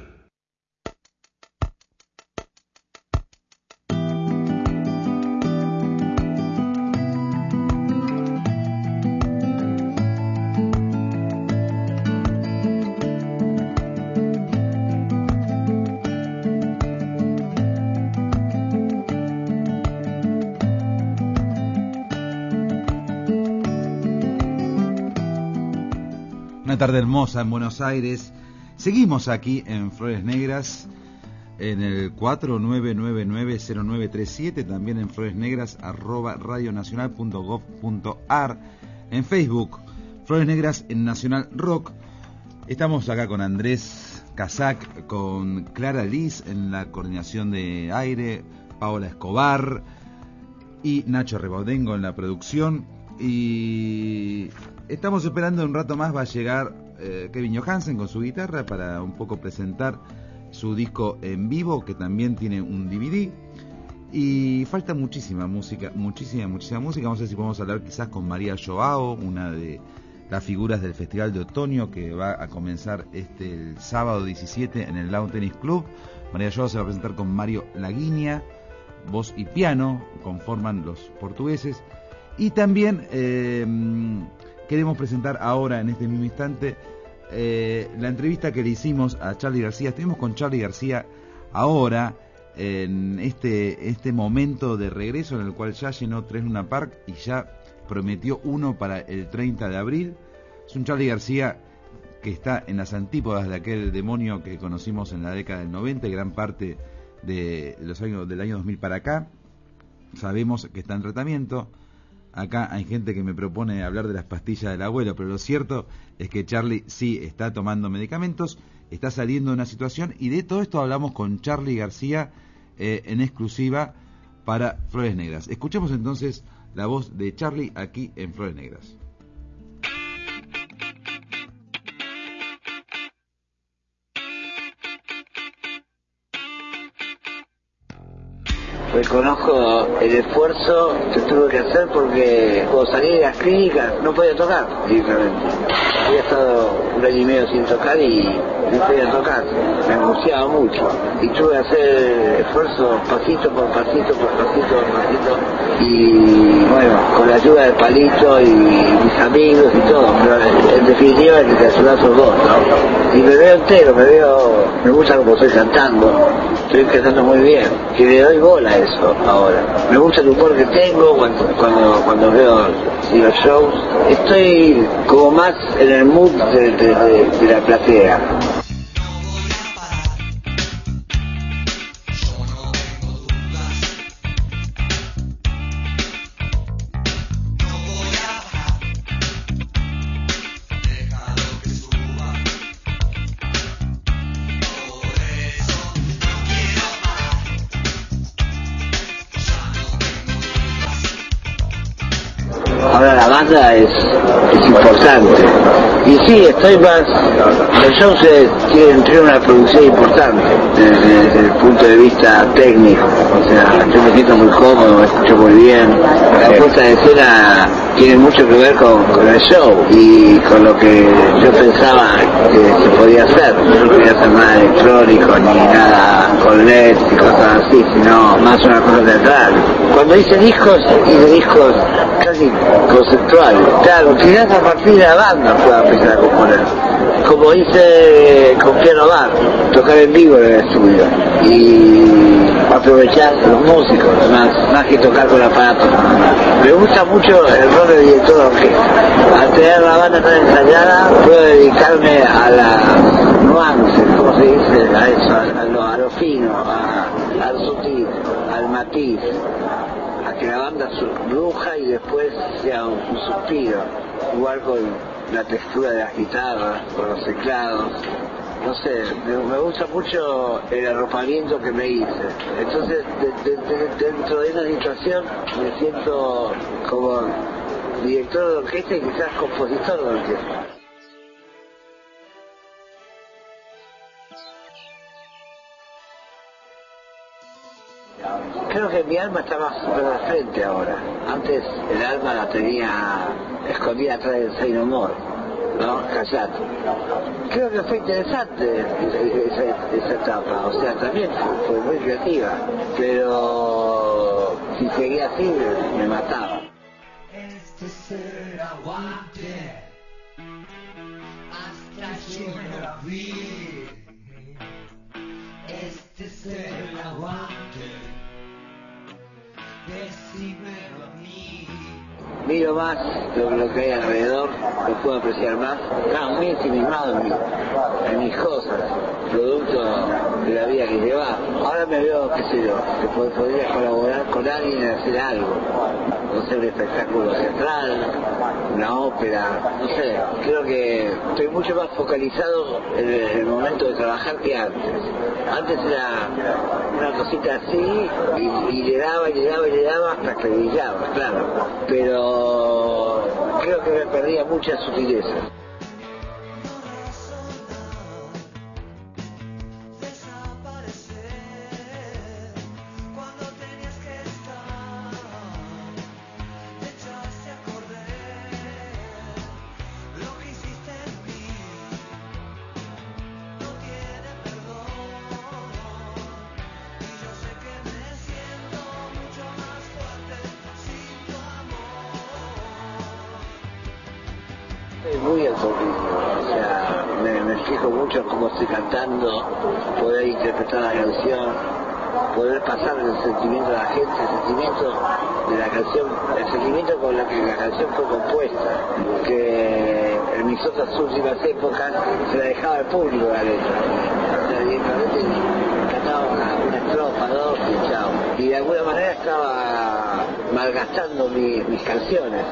Una tarde hermosa en Buenos Aires. Seguimos aquí en Flores Negras en el cuatro nueve nueve nueve cero nueve tres siete, también en floresnegras arroba radionacional punto gov punto ar, en Facebook Flores Negras en Nacional Rock. Estamos acá con Andrés Casac, con Clara Liz en la coordinación de aire, Paola Escobar y Nacho Rebaudengo en la producción. Y estamos esperando, un rato más va a llegar eh, Kevin Johansen con su guitarra para un poco presentar su disco en vivo, que también tiene un D V D. Y falta muchísima música, muchísima, muchísima música. Vamos a ver si podemos hablar quizás con María Joao, una de las figuras del Festival de Otoño, que va a comenzar este el sábado diecisiete en el Lawn Tennis Club. María Joao se va a presentar con Mario Laguiña, voz y piano, conforman los portugueses. Y también eh, queremos presentar ahora, en este mismo instante, eh, la entrevista que le hicimos a Charly García. Estuvimos con Charly García ahora, en este, este momento de regreso en el cual ya llenó tres Luna Park y ya prometió uno para el treinta de abril. Es un Charly García que está en las antípodas de aquel demonio que conocimos en la década del noventa y gran parte de los años del año dos mil para acá. Sabemos que está en tratamiento. Acá hay gente que me propone hablar de las pastillas del abuelo, pero lo cierto es que Charly sí está tomando medicamentos, está saliendo de una situación, y de todo esto hablamos con Charly García eh, en exclusiva para Flores Negras. Escuchemos entonces la voz de Charly aquí en Flores Negras. Reconozco el esfuerzo que tuve que hacer porque cuando salí de las clínicas no podía tocar directamente. Había estado un año y medio sin tocar y no podía tocar. Me angustiaba mucho. Y tuve que hacer esfuerzo pasito por pasito, por pasito, por pasito. Y bueno, con la ayuda de Palito y mis amigos y todo. Pero en definitiva el que te ayuda son vos, ¿no? Y me veo entero, me veo... Me gusta como estoy cantando. Estoy cantando muy bien. Que le doy bola a eso ahora. Me gusta el humor que tengo cuando, cuando, cuando veo los shows. Estoy como más en el mood de, de, de, de la platea. Ahora la banda es, es importante. Y sí, estoy más... Los shows tienen, tienen una producción importante desde, desde el punto de vista técnico. O sea, yo me siento muy cómodo, me escucho muy bien. La puesta de escena tiene mucho que ver con, con el show y con lo que yo pensaba que se podía hacer. Yo no quería hacer nada electrónico ni nada con L E Ds y cosas así, sino más una cosa teatral. Cuando hice discos, hice discos casi conceptuales. Claro, quizás a partir de la banda pueda empezar a componer. Como hice con Piano Bar, tocar en vivo en el estudio y aprovechar los músicos, más, más que tocar con aparatos. Me gusta mucho el rol de director de orquesta. Al tener la banda tan ensayada, puedo dedicarme a las nuances, ¿cómo se dice? A eso, a lo, a lo fino, a, al sutil, al matiz, a que la banda bruja y después sea un, un suspiro, igual con la textura de las guitarras, con los teclados. No sé, me, me gusta mucho el arropamiento que me hice. Entonces, de, de, de, dentro de esa situación, me siento como director de orquesta y quizás compositor de orquesta. Creo que mi alma está más de frente ahora. Antes el alma la tenía escondida atrás del Say No More, ¿no? Callate. Creo que fue interesante esa, esa etapa, o sea, también fue, fue muy creativa, pero si seguía así me mataba. Este ser aguante hasta que yo vi. Este ser aguante, decímelo a mí. Miro más lo, lo que hay alrededor, lo puedo apreciar más. Estaba muy ensimismado en, mi, en mis cosas, producto de la vida que llevaba. Ahora me veo, qué sé yo, que podría colaborar con alguien en hacer algo. No sé, un espectáculo teatral, una ópera, no sé. Creo que estoy mucho más focalizado en el, en el momento de trabajar que antes. Antes era una cosita así y, y le daba y le daba y le daba hasta que brillaba, claro. Pero creo que me perdía mucha sutileza. Muy alto ritmo, o sea, me, fijo mucho en cómo estoy cantando, poder interpretar la canción, poder pasar el sentimiento de la gente, el sentimiento de la canción, el sentimiento con el que la canción fue compuesta, que en mis otras últimas épocas se la dejaba al público la letra. O sea, directamente cantaba una, una estrofa, dos y chao. Y de alguna manera estaba malgastando mi, mis canciones.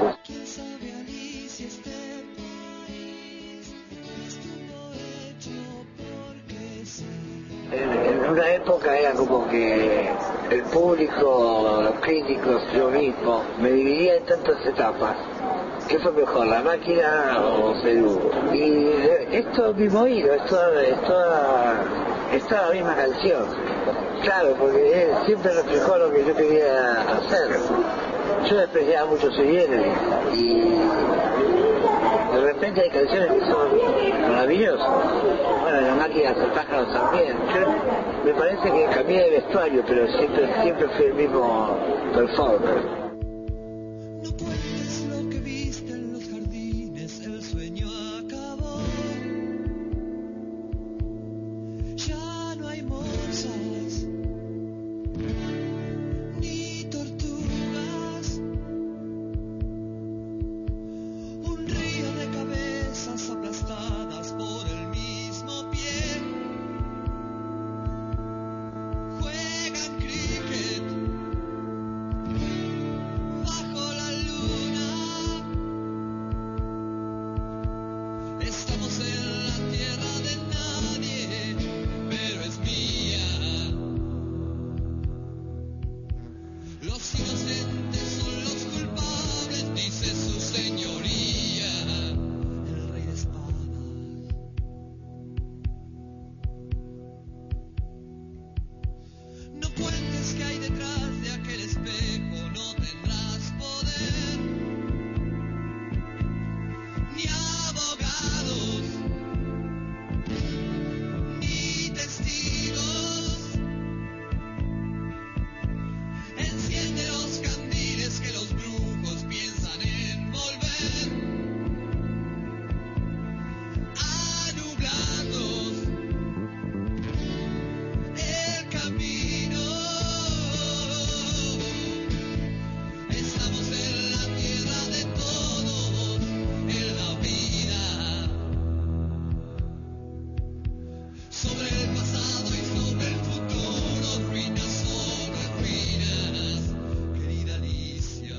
En una época era como que el público, los críticos, yo mismo, me dividía en tantas etapas. ¿Qué fue mejor, la máquina o Cerú? Y esto mismo oído, es toda, es toda, es toda la misma canción. Claro, porque él siempre reflejó lo que yo quería hacer. Yo despreciaba mucho Sui Generis y de repente hay canciones que son maravillosas. Bueno, la máquina de pájaros también. Yo, me parece que cambié de vestuario, pero siempre, siempre fui el mismo performer. No cuentes lo que viste en los jardines, el sueño acabó. Ya no hay morsas ni tortugas. Un río de cabezas aplastadas por el mismo pie. Juegan cricket bajo la luna. Estamos en la tierra de nadie, pero es mía. Los inocentes son los culpables, dice su señoría, el rey de espadas. No cuentes que hay detrás de aquel espejo, no tendrás poder, ni abogados, ni testigos. Enciende los candiles que los brujos piensan envolver, anublados el camino. Estamos en la tierra de todos, en la vida, sobre el pasado y sobre el futuro, ruinas sobre ruinas, querida Alicia.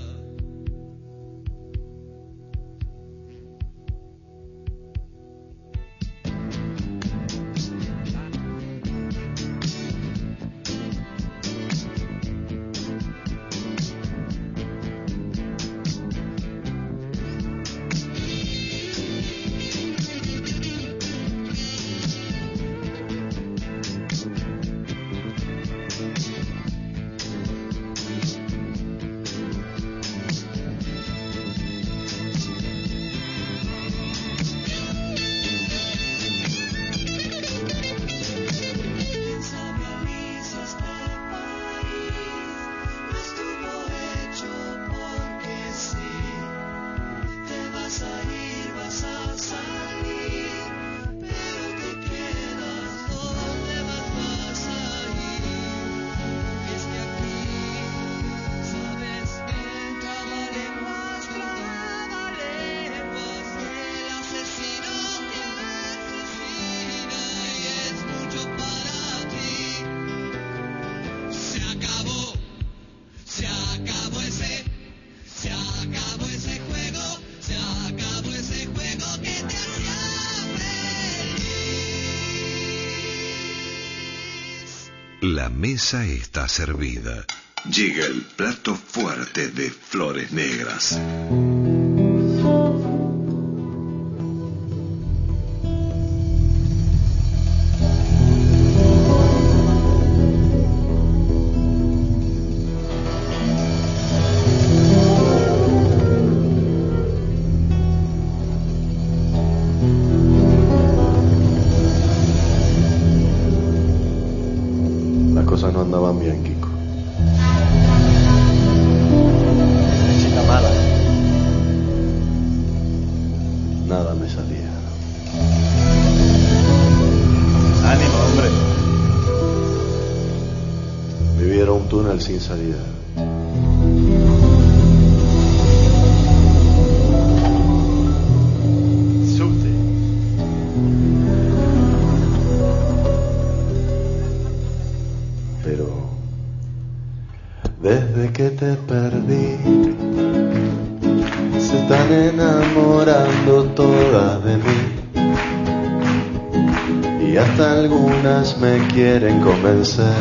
La mesa está servida. Llega el plato fuerte de Flores Negras. Las cosas no andaban bien, Kiko. Chica mala. umbral sin salida. Pero desde que te perdí, se están enamorando todas de mí. Y hasta algunas me quieren convencer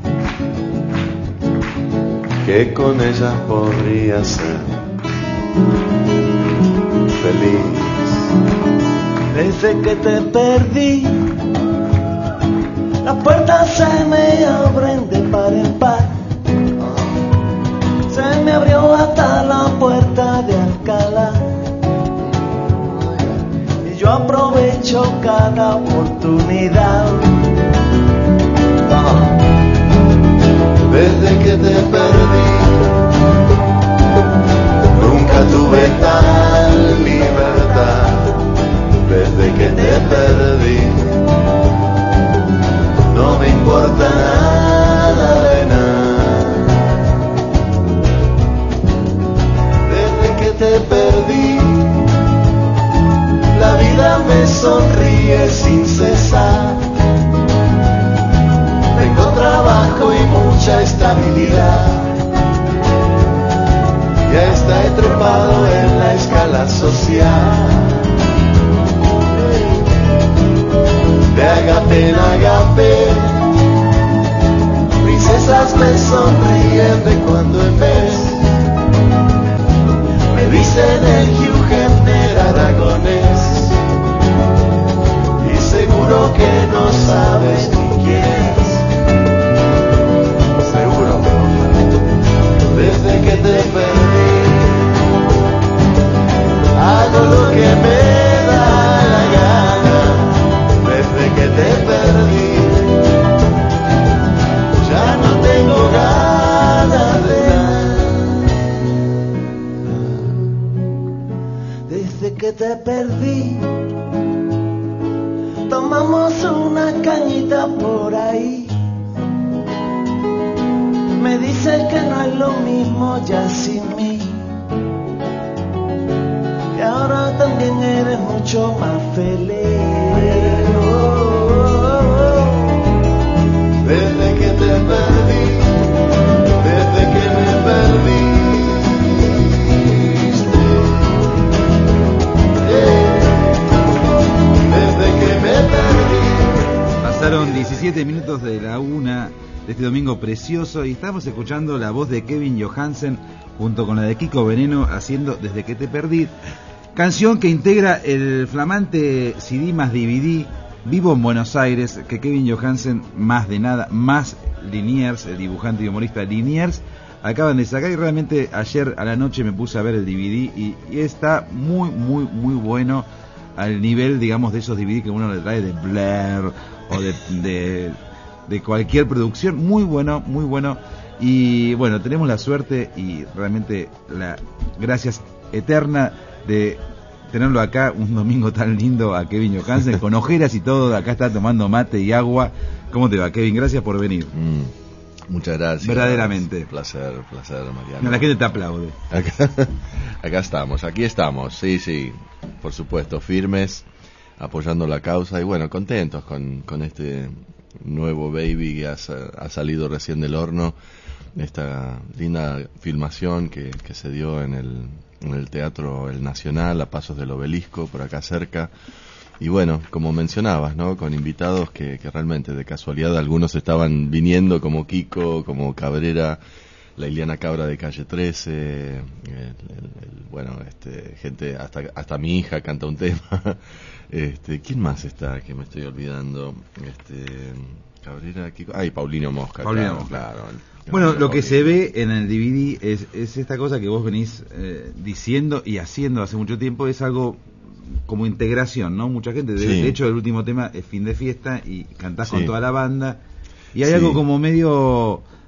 que con ellas podría ser feliz. Desde que te perdí, las puertas se me abren de par en par. Se me abrió hasta la puerta de Alcalá. Y yo aprovecho cada oportunidad. Desde que te perdí, nunca tuve tal libertad. Desde que te perdí, no me importa nada de nada. Desde que te perdí, la vida me sonríe sin cesar. Tengo trabajo y mucha estabilidad. Ya está trepado en la escala social. De agape en agape, princesas me sonríen de cuando en vez. Me dicen el Hugh Hefner aragonés. Y seguro que no sabes ni quién es. Seguro que no. Desde que te perdí, hago lo que me da la gana. Desde que te perdí, ya no tengo ganas de nada. Desde que te perdí, tomamos una cañita por ahí. Me dice que no es lo mismo ya sin mí. Y ahora también eres mucho más feliz. Desde que te perdí, desde que me perdiste, desde que me perdí. Pasaron diecisiete minutos de la una de este domingo precioso y estamos escuchando la voz de Kevin Johansen junto con la de Kiko Veneno haciendo Desde que te perdí, canción que integra el flamante C D más D V D Vivo en Buenos Aires, que Kevin Johansen, más de nada, más Liniers, el dibujante y humorista Liniers, acaban de sacar. Y realmente ayer a la noche me puse a ver el D V D y, y está muy, muy, muy bueno, al nivel, digamos, de esos D V D que uno le trae de Blair o de, de, de cualquier producción. Muy bueno, muy bueno. Y bueno, tenemos la suerte y realmente la gracias eterna de tenerlo acá un domingo tan lindo a Kevin Johansen, con ojeras y todo. Acá está tomando mate y agua. ¿Cómo te va, Kevin? Gracias por venir. Mm, muchas gracias. Verdaderamente. Placer, placer, Mariano. No, la gente te aplaude. Acá, acá estamos, aquí estamos, sí, sí, por supuesto, firmes, apoyando la causa y bueno, contentos con, con este nuevo baby que ha, ha salido recién del horno, esta linda filmación que, que se dio en el en el Teatro El Nacional, a pasos del Obelisco, por acá cerca. Y bueno, como mencionabas, ¿no? Con invitados que, que realmente de casualidad algunos estaban viniendo, como Kiko, como Cabrera, la Iliana Cabra de Calle trece, el, el, el, bueno, este, gente, hasta hasta mi hija canta un tema. este, ¿quién más está? Que me estoy olvidando. Este, Cabrera, Kiko, ay, Paulino Mosca, Paulino claro, Mosca. claro. Bueno, lo que se ve en el D V D es, es esta cosa que vos venís eh, diciendo y haciendo hace mucho tiempo, es algo como integración, ¿no? Mucha gente, de, Sí. de hecho el último tema es Fin de Fiesta y cantás Sí. con toda la banda y hay Sí. algo como medio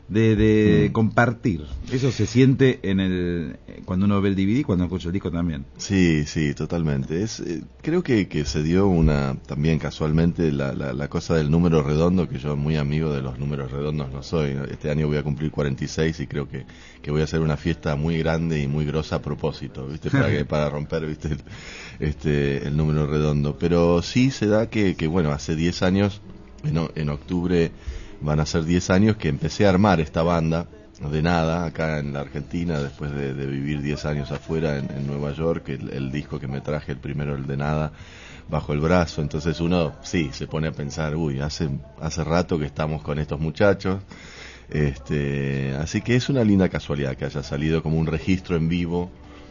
de, de mm. compartir. Eso se siente en el cuando uno ve el D V D, cuando escucha el disco también. Sí, sí, totalmente. Es, eh, creo que, que se dio una también casualmente la, la, la cosa del número redondo, que yo muy amigo de los números redondos no soy. Este año voy a cumplir cuarenta y seis y creo que, que voy a hacer una fiesta muy grande y muy grosa a propósito, ¿viste? Para, que, para romper, ¿viste? El, este, el número redondo. Pero sí se da que, que bueno, hace diez años, en, en octubre van a ser diez años que empecé a armar esta banda de nada acá en la Argentina, después de, de vivir diez años afuera en, en Nueva York. El, el disco que me traje, el primero, el de nada, bajo el brazo. Entonces uno sí se pone a pensar, uy, hace hace rato que estamos con estos muchachos. Este, así que es una linda casualidad que haya salido como un registro en vivo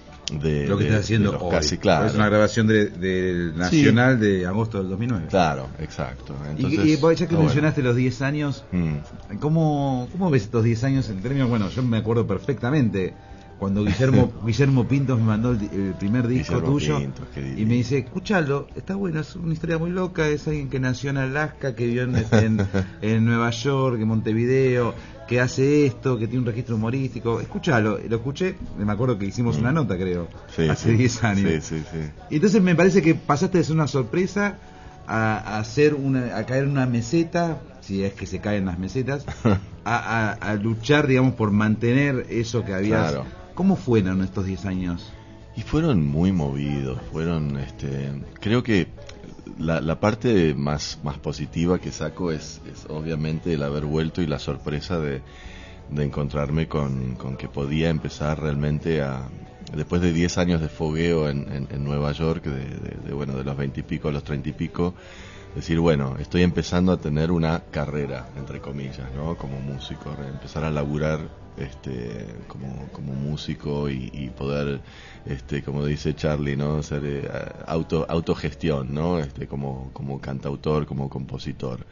de lo que de, estás haciendo de los hoy. Casi, claro. Es una grabación del de Nacional sí. de agosto del dos mil nueve. Claro, exacto. Entonces, y, y ya que ah, mencionaste bueno. los diez años, mm. ¿cómo, ¿cómo ves estos diez años en términos? Bueno, yo me acuerdo perfectamente cuando Guillermo Guillermo Pintos me mandó el, el primer disco Guillermo tuyo Pintos, y me dice, escúchalo, está bueno, es una historia muy loca, es alguien que nació en Alaska, que vivió en, en, en Nueva York, en Montevideo, que hace esto, que tiene un registro humorístico, escúchalo. Lo escuché, me acuerdo que hicimos una nota, creo, sí, hace diez sí, años. Sí, sí, sí. Y entonces me parece que pasaste de ser una sorpresa a, a hacer una, a caer en una meseta, si es que se caen las mesetas, a, a, a luchar, digamos, por mantener eso que habías. Claro. ¿Cómo fueron estos diez años? Y fueron muy movidos, fueron, este, creo que la, la parte más más positiva que saco es, es obviamente el haber vuelto y la sorpresa de, de encontrarme con, con que podía empezar realmente a, después de diez años de fogueo en, en, en Nueva York, de, de, de bueno, de los veinte y pico a los treinta y pico, decir, bueno, estoy empezando a tener una carrera, entre comillas, ¿no? Como músico, empezar a laburar este como como músico y, y poder, este como dice Charlie, ¿no? Ser eh, auto autogestión, ¿no? Este como como cantautor, como compositor.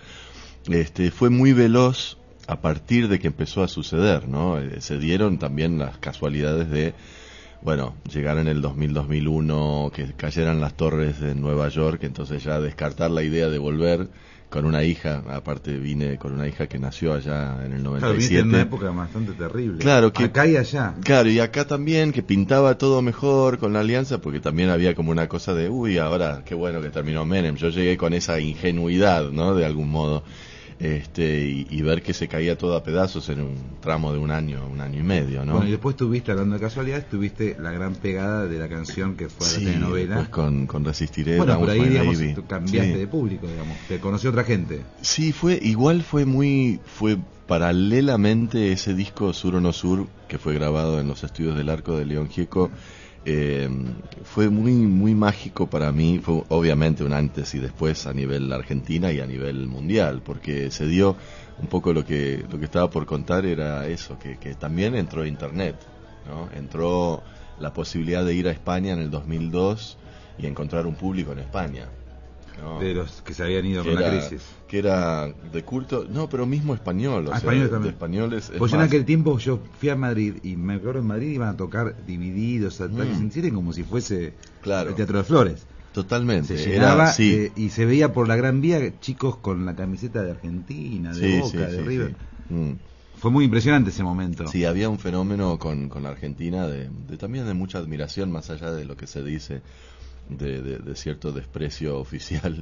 Este fue muy veloz a partir de que empezó a suceder, ¿no? Eh, se dieron también las casualidades de, bueno, llegar en el dos mil, dos mil uno, que cayeran las torres de Nueva York, entonces ya descartar la idea de volver con una hija. Aparte vine con una hija que nació allá en el noventa y siete. Claro, en una época bastante terrible. Claro, que, acá y allá. Claro, y acá también, que pintaba todo mejor con la alianza, porque también había como una cosa de, uy, ahora, qué bueno que terminó Menem. Yo llegué con esa ingenuidad, ¿no? De algún modo. Este, y, y ver que se caía todo a pedazos en un tramo de un año, un año y medio, ¿no? Bueno, y después tuviste, hablando de casualidad, tuviste la gran pegada de la canción que fue sí, la telenovela. Pues con, con Resistiré. Bueno, por ahí, digamos, tú cambiaste sí. de público, digamos, te conoció otra gente. Sí, fue, igual fue muy, fue paralelamente ese disco Sur o No Sur, que fue grabado en los estudios del Arco de León Gieco. Eh, fue muy muy mágico para mí, fue obviamente un antes y después a nivel Argentina y a nivel mundial, porque se dio un poco lo que lo que estaba por contar, era eso, que, que también entró internet, ¿no? Entró la posibilidad de ir a España en el dos mil dos y encontrar un público en España, ¿no? De los que se habían ido que con era, la crisis. Que era de culto, no, pero mismo español, o ah, sea, español de españoles. Pues en aquel tiempo yo fui a Madrid y me acuerdo en Madrid iban a tocar divididos, ataques mm. en Chile, como si fuese claro. el Teatro de Flores. Totalmente. Se llenaba era, sí. eh, y se veía por la Gran Vía chicos con la camiseta de Argentina, de sí, Boca, sí, de sí, River. Sí. Mm. Fue muy impresionante ese momento. Sí, había un fenómeno con, con la Argentina de, de también de mucha admiración, más allá de lo que se dice. De, de, de cierto desprecio oficial.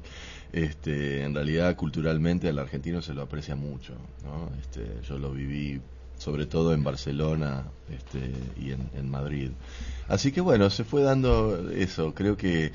Este, en realidad culturalmente al argentino se lo aprecia mucho, ¿no? Este, yo lo viví sobre todo en Barcelona, este, y en, en Madrid. Así que bueno, se fue dando eso. Creo que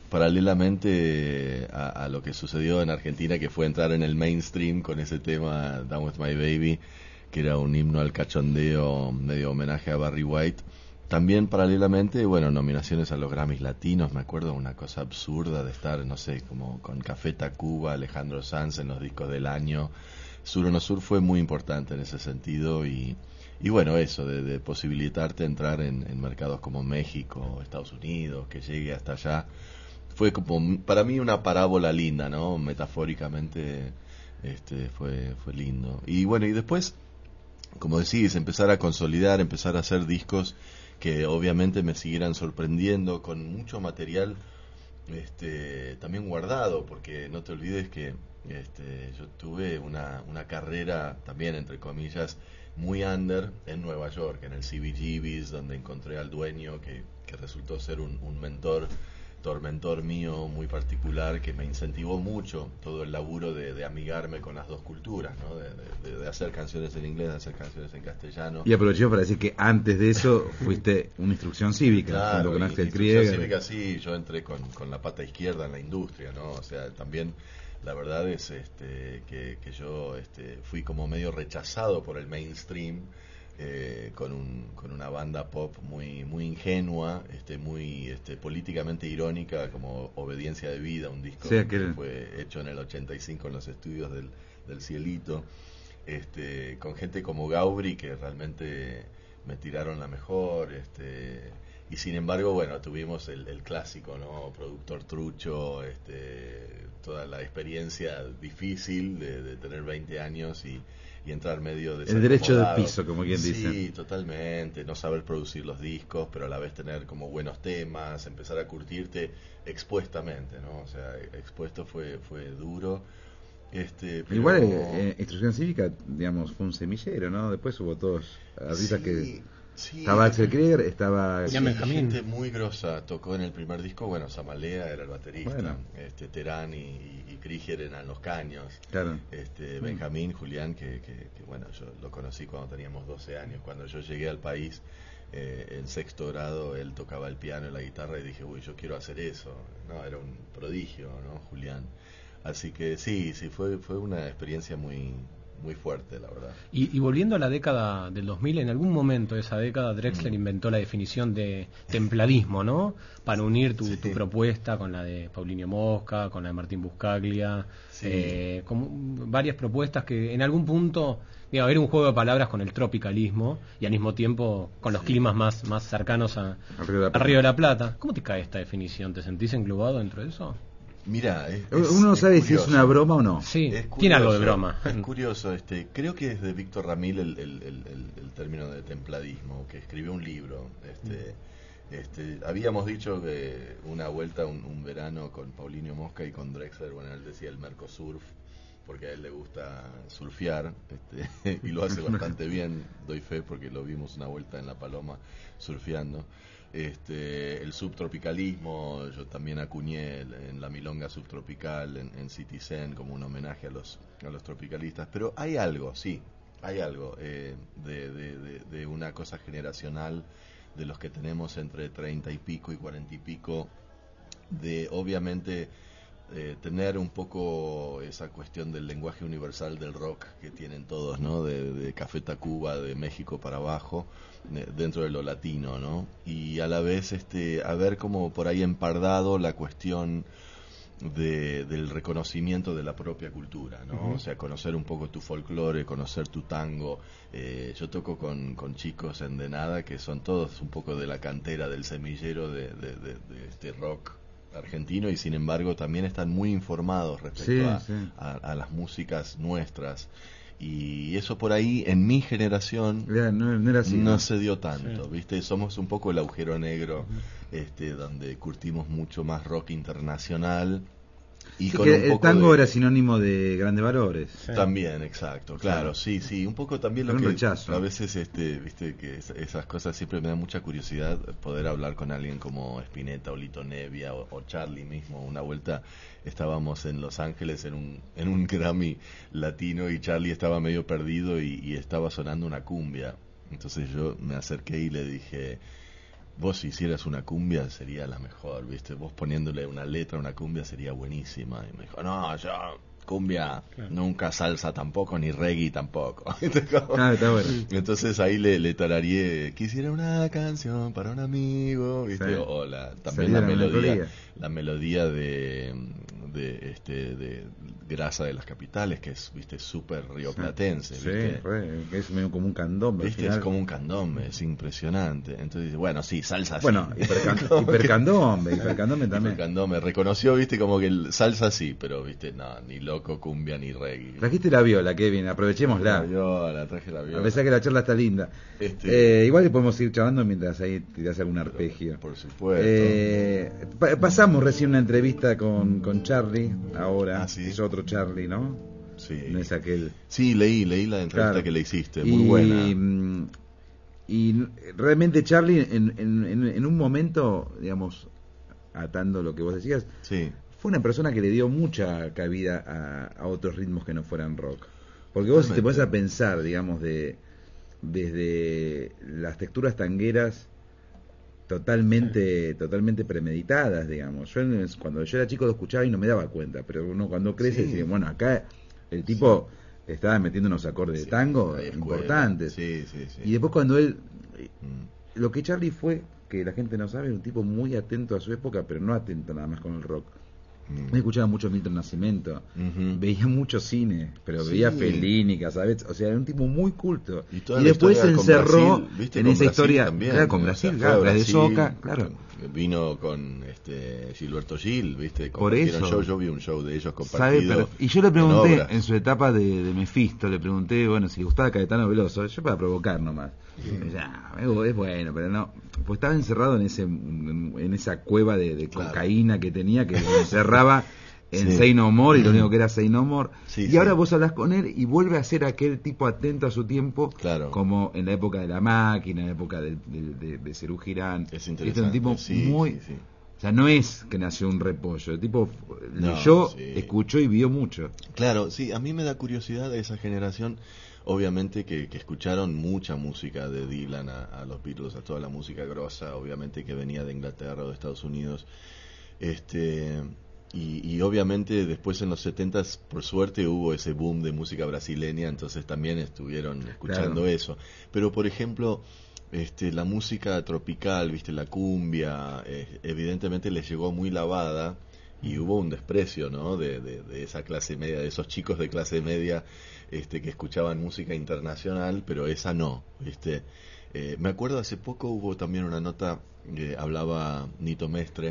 paralelamente a, a lo que sucedió en Argentina, que fue entrar en el mainstream con ese tema Down With My Baby, que era un himno al cachondeo, medio homenaje a Barry White. También paralelamente, bueno, nominaciones a los Grammys Latinos, me acuerdo una cosa absurda de estar, no sé, como con Café Tacuba, Alejandro Sanz en los discos del año. Sur o No Sur fue muy importante en ese sentido y, y bueno, eso, de, de posibilitarte entrar en, en mercados como México, Estados Unidos, que llegue hasta allá, fue como para mí una parábola linda, ¿no? Metafóricamente este fue, fue lindo. Y bueno, y después, como decís, empezar a consolidar, empezar a hacer discos que obviamente me siguieran sorprendiendo con mucho material este también guardado, porque no te olvides que este yo tuve una una carrera también entre comillas muy under en Nueva York, en el C B G B's, donde encontré al dueño que, que resultó ser un, un mentor, tormentor mío muy particular, que me incentivó mucho todo el laburo de, de amigarme con las dos culturas, ¿no? de, de, de hacer canciones en inglés, de hacer canciones en castellano. Y aproveché para decir que antes de eso fuiste una instrucción cívica, claro, con Axel instrucción Krieger. cívica, sí, yo entré con, con la pata izquierda en la industria, ¿no? O sea, también la verdad es este, que, que yo este, fui como medio rechazado por el mainstream, eh, con, un, con una banda pop muy muy ingenua, este, muy este, políticamente irónica, como Obediencia de Vida, un disco sí, que fue hecho en el ochenta y cinco en los estudios del, del Cielito, este, con gente como Gaubri, que realmente me tiraron la mejor, este, y sin embargo, bueno, tuvimos el, el clásico, ¿no? Productor trucho, este, toda la experiencia difícil de, de tener veinte años y, y entrar medio de el derecho del piso, como quien sí, dice. Sí, totalmente, no saber producir los discos, pero a la vez tener como buenos temas, empezar a curtirte expuestamente, ¿no? O sea, expuesto fue fue duro. Este, pero... Igual eh, Instrucción Cívica, digamos, fue un semillero, ¿no? Después hubo todos artistas sí, que... Sí, estaba Axel Krieger, estaba... Sí, gente muy grosa tocó en el primer disco. Bueno, Samalea era el baterista, bueno. este Terán y, y, y Krieger eran los caños, claro. este Benjamín, Julián, que, que, que bueno, yo lo conocí cuando teníamos doce años. Cuando yo llegué al país, eh, en sexto grado, él tocaba el piano y la guitarra y dije, uy, yo quiero hacer eso. No, era un prodigio, ¿no? Julián. Así que sí, sí, fue, fue una experiencia muy... muy fuerte, la verdad. Y, y volviendo a la década del dos mil, en algún momento de esa década Drexler mm. inventó la definición de templadismo, ¿no? Para unir tu, sí. tu propuesta con la de Paulinho Mosca, con la de Martín Buscaglia, sí. eh, como varias propuestas que en algún punto, digo, era un juego de palabras con el tropicalismo y al mismo tiempo con los sí. climas más, más cercanos a, a Río de la Plata. ¿Cómo te cae esta definición? ¿Te sentís englobado dentro de eso? Mira, es, uno no sabe es si es una broma o no. Sí, es curioso, tiene algo de broma. Es curioso, este, creo que es de Víctor Ramil el, el, el, el, el término de templadismo, que escribió un libro. Este, mm. este, habíamos dicho que una vuelta, un, un verano con Paulinho Mosca y con Drexler, bueno, él decía el Mercosurf, porque a él le gusta surfear, este, y lo hace bastante bien, doy fe, porque lo vimos una vuelta en La Paloma surfeando. Este, el subtropicalismo, yo también acuñé en la milonga subtropical en, en Citizen como un homenaje a los a los tropicalistas, pero hay algo, sí, hay algo eh, de, de, de, de una cosa generacional de los que tenemos entre treinta y pico y cuarenta y pico, de obviamente eh, tener un poco esa cuestión del lenguaje universal del rock que tienen todos, ¿no? De, de Café Tacuba, de México para abajo, de, dentro de lo latino, ¿no? Y a la vez este haber como por ahí empardado la cuestión de, del reconocimiento de la propia cultura, ¿no? Uh-huh. O sea, conocer un poco tu folclore, conocer tu tango. Eh, yo toco con, con chicos en De Nada que son todos un poco de la cantera, del semillero de, de, de, de este rock argentino, y sin embargo también están muy informados respecto sí, a, sí. A, a las músicas nuestras, y eso por ahí en mi generación yeah, no, no, era así, no ¿no? se dio tanto, sí. ¿viste? Somos un poco el agujero negro, uh-huh. este, donde curtimos mucho más rock internacional. Y sí, con que un el poco tango de... era sinónimo de grandes valores. Sí. También, exacto, claro, sí, sí, un poco también lo un que rechazo. A veces, este, viste, que es, esas cosas siempre me da mucha curiosidad, poder hablar con alguien como Spinetta o Lito Nebbia o, o Charlie mismo. Una vuelta estábamos en Los Ángeles en un en un Grammy latino y Charlie estaba medio perdido y, y estaba sonando una cumbia. Entonces yo me acerqué y le dije: vos si hicieras una cumbia sería la mejor, ¿viste? Vos poniéndole una letra a una cumbia sería buenísima. Y me dijo, no, yo cumbia, claro. Nunca salsa tampoco, ni reggae tampoco. Ah, está bueno. Entonces ahí le, le tarareé, quisiera una canción para un amigo, ¿viste? Sí. O la, también la melodía, melodía, la melodía de, de, este, de Grasa de las Capitales, que es, ¿viste? Súper rioplatense, sí, ¿viste? Sí, que es medio como un candombe. ¿Viste? Es como un candombe, es impresionante. Entonces, bueno, sí, salsa bueno, sí. Bueno, hipercandombe, hipercandombe también. Hipercandombe, reconoció, ¿viste? Como que el salsa sí, pero, ¿viste? No, ni loco, cumbia, ni reggae. Trajiste la viola, Kevin, aprovechémosla. La viola, traje la viola. A pesar que la charla está linda. Este... Eh, igual que podemos ir charlando mientras ahí tirás algún arpegio. Por supuesto. Eh, pa- pasamos recién una entrevista con, con Charlie, ahora. Ah, ¿sí? Es otro Charlie, ¿no? Sí. No es aquel... Sí, leí, leí la entrevista Claro. que le hiciste, muy y, buena. Y realmente Charlie, en, en, en, en un momento, digamos, atando lo que vos decías, sí. fue una persona que le dio mucha cabida a, a otros ritmos que no fueran rock. Porque vos, si te pones a pensar, digamos, de desde las texturas tangueras totalmente totalmente premeditadas, digamos. Yo cuando yo era chico lo escuchaba y no me daba cuenta, pero uno cuando crece Sí. dice, bueno, acá el tipo sí. estaba metiendo unos acordes Sí, de tango hay escuela. importantes. Sí, sí, sí. Y después cuando él... Mm. Lo que Charlie fue, que la gente no sabe, era un tipo muy atento a su época, pero no atento nada más con el rock. Mm. Me escuchaba mucho Milton Nascimento, Uh-huh. veía mucho cine, pero Sí. veía Fellini, ¿sabes? O sea, era un tipo muy culto. Y, Y, toda la después se historia con encerró Brasil, ¿viste? en Con esa Brasil historia, también, claro, con o sea, Brasil, fue claro, a la de Brasil, Soca, claro. Vino con este Gilberto Gil, ¿viste? Por eso. Show, yo vi un show de ellos ¿Sabe? compartido. Pero- y yo le en pregunté, obras. en su etapa de, de Mephisto, le pregunté, bueno, si le gustaba Caetano Veloso, yo para provocar nomás. Sí. Y me decía, "Ah, es bueno, pero no". Pues estaba encerrado en ese en, en esa cueva de, de Claro. cocaína que tenía, que lo encerraba en Sí. Say No More, y lo único que era Say No More. Sí, y sí. ahora vos hablas con él y vuelve a ser aquel tipo atento a su tiempo, Claro. como en la época de La Máquina, en la época del- del- de, de Serú Girán. Es Este interesante. es un tipo sí, muy... sí, sí. O sea, no es que nació un repollo, el tipo No, leyó, sí. escuchó y vio mucho. Claro, sí, a mí me da curiosidad de esa generación, obviamente que, que escucharon mucha música de Dylan a, a los Beatles, a toda la música grosa, obviamente que venía de Inglaterra o de Estados Unidos, este y, y obviamente después en los setentas, por suerte, hubo ese boom de música brasileña, entonces también estuvieron escuchando Claro. eso. Pero por ejemplo, este la música tropical, viste, la cumbia, eh, evidentemente les llegó muy lavada. Y hubo un desprecio, ¿no? De, de, de esa clase media, de esos chicos de clase media este, que escuchaban música internacional, pero esa no, ¿viste? Eh, me acuerdo hace poco hubo también una nota que hablaba Nito Mestre,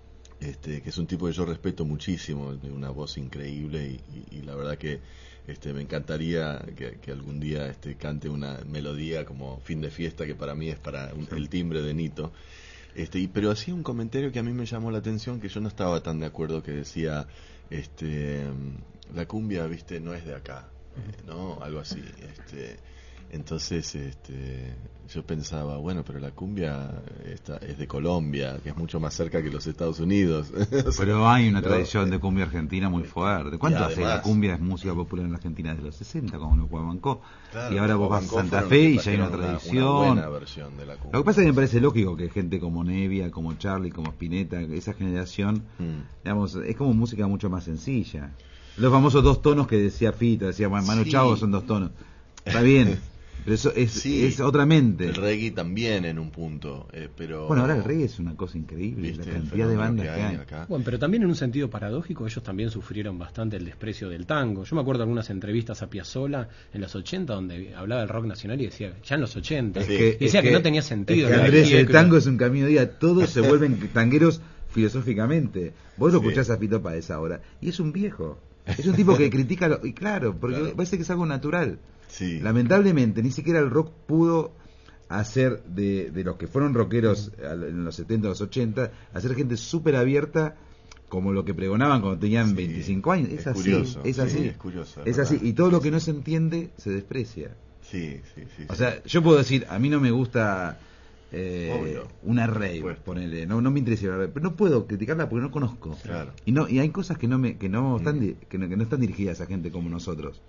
este, que es un tipo que yo respeto muchísimo, de una voz increíble y, y, y la verdad que este, me encantaría que, que algún día este, cante una melodía como Fin de Fiesta, que para mí es para un, el timbre de Nito. Este, y, pero hacía un comentario que a mí me llamó la atención, que yo no estaba tan de acuerdo, que decía, este, la cumbia, viste, no es de acá, eh, ¿no? Algo así. Este, entonces, este, yo pensaba, bueno, pero la cumbia está, es de Colombia, que es mucho más cerca que los Estados Unidos. O sea, Pero hay una ¿no? tradición de cumbia argentina muy fuerte. ¿Cuánto Y hace además- la cumbia es música popular en la Argentina? Desde los sesenta, como lo Guabancó. Claro, Y ahora vos vas a Guabancó Santa fueron Fe los y que ya hay una trajeron una- tradición. una buena versión de la cumbia. Lo que pasa es que me parece lógico que gente como Nevia, como Charlie, como Spinetta, esa generación, Mm. digamos, es como música mucho más sencilla. Los famosos dos tonos que decía Fito, decía Manu Sí. Chao, son dos tonos. Está bien, pero eso es, Sí, es otra mente. El reggae también en un punto, eh, pero... Bueno, ahora el reggae es una cosa increíble, ¿Viste la el cantidad de fenómeno bandas que que hay hay. acá? Bueno, pero también en un sentido paradójico ellos también sufrieron bastante el desprecio del tango. Yo me acuerdo de algunas entrevistas a Piazzolla en los ochenta donde hablaba del rock nacional y decía, ya en los ochenta, Es y que, decía es que, no tenía sentido. es que, la Andrés, energía el que- tango es un camino de día, todos se vuelven tangueros filosóficamente. Vos lo Sí. escuchás a Fito Páez ahora, y es un viejo. Es un tipo que critica, lo, y claro, porque Claro. parece que es algo natural. Sí. Lamentablemente, ni siquiera el rock pudo hacer de, de los que fueron rockeros al- en los setenta, los ochenta, hacer gente súper abierta como lo que pregonaban cuando tenían Sí, veinticinco años. Es, es así, curioso, es sí, así. es curioso, es Es verdad. así, y todo lo que no se entiende se desprecia. Sí, sí, sí. O sí. sea, yo puedo decir, a mí no me gusta eh, Obvio. una rave, Supuesto. ponele, no, no me interesa una rave, pero no puedo criticarla porque no conozco. Claro. Y no y hay cosas que no me que no están Mm. di- que no, que no están dirigidas a gente como nosotros.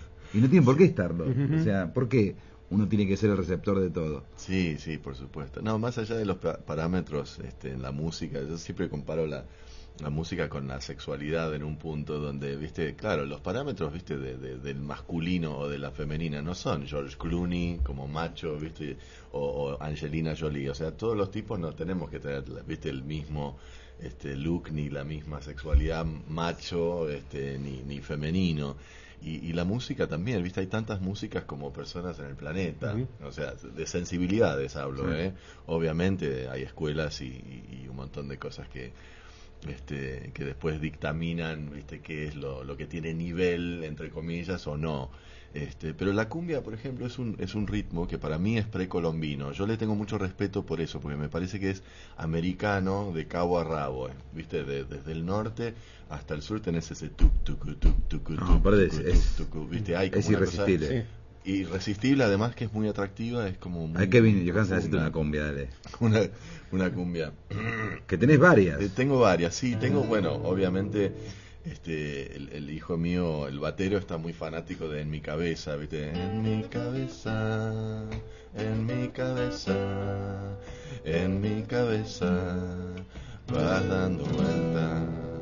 Y no tienen por qué estarlo. O sea, ¿por qué uno tiene que ser el receptor de todo? Sí, sí, por supuesto. No, más allá de los pa- parámetros este, en la música, yo siempre comparo la, la música con la sexualidad en un punto donde, viste, claro, los parámetros, viste, de, de- del masculino o de la femenina no son George Clooney como macho, viste, o, o Angelina Jolie. O sea, todos los tipos no tenemos que tener, viste, el mismo este look ni la misma sexualidad macho, este, ni, ni femenino. Y, y la música también, ¿viste? Hay tantas músicas como personas en el planeta. Ujú. O sea, de sensibilidades hablo, Sí. ¿eh? Obviamente hay escuelas y, y- y un montón de cosas que este, que después dictaminan, viste, qué es lo, lo que tiene nivel, entre comillas, o no. Este, pero la cumbia, por ejemplo, es un, es un ritmo que para mí es precolombino. Yo le tengo mucho respeto por eso, porque me parece que es americano de cabo a rabo, eh. ¿Viste? De, desde el norte hasta el sur tenés ese tuk tuk tuk tuk tuk, no, tuk, es, tuk, es, tuk, tuk, ¿viste? Hay como es una irresistible. Cosa, sí. Irresistible, además que es muy atractiva, es como muy... Hay Kevin Johansen, hacete una cumbia, dale. Una, una cumbia. Que tenés varias. Eh, tengo varias, sí, tengo, bueno, obviamente... Este, el, el hijo mío, el batero, está muy fanático de En mi cabeza, ¿viste? En mi cabeza, en mi cabeza, en mi cabeza, vas dando vueltas.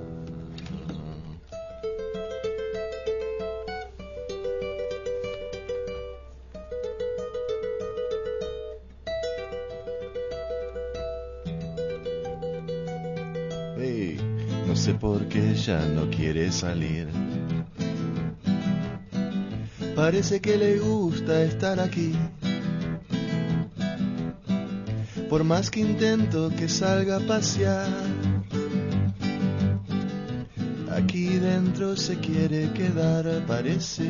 Hey. No sé por qué ya no quiere salir. Parece que le gusta estar aquí. Por más que intento que salga a pasear, aquí dentro se quiere quedar, parece.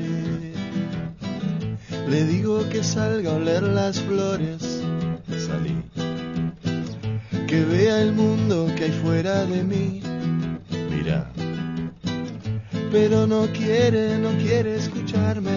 Le digo que salga a oler las flores. Salí. Que vea el mundo que hay fuera de mí. Mira, pero no quiere, no quiere escucharme.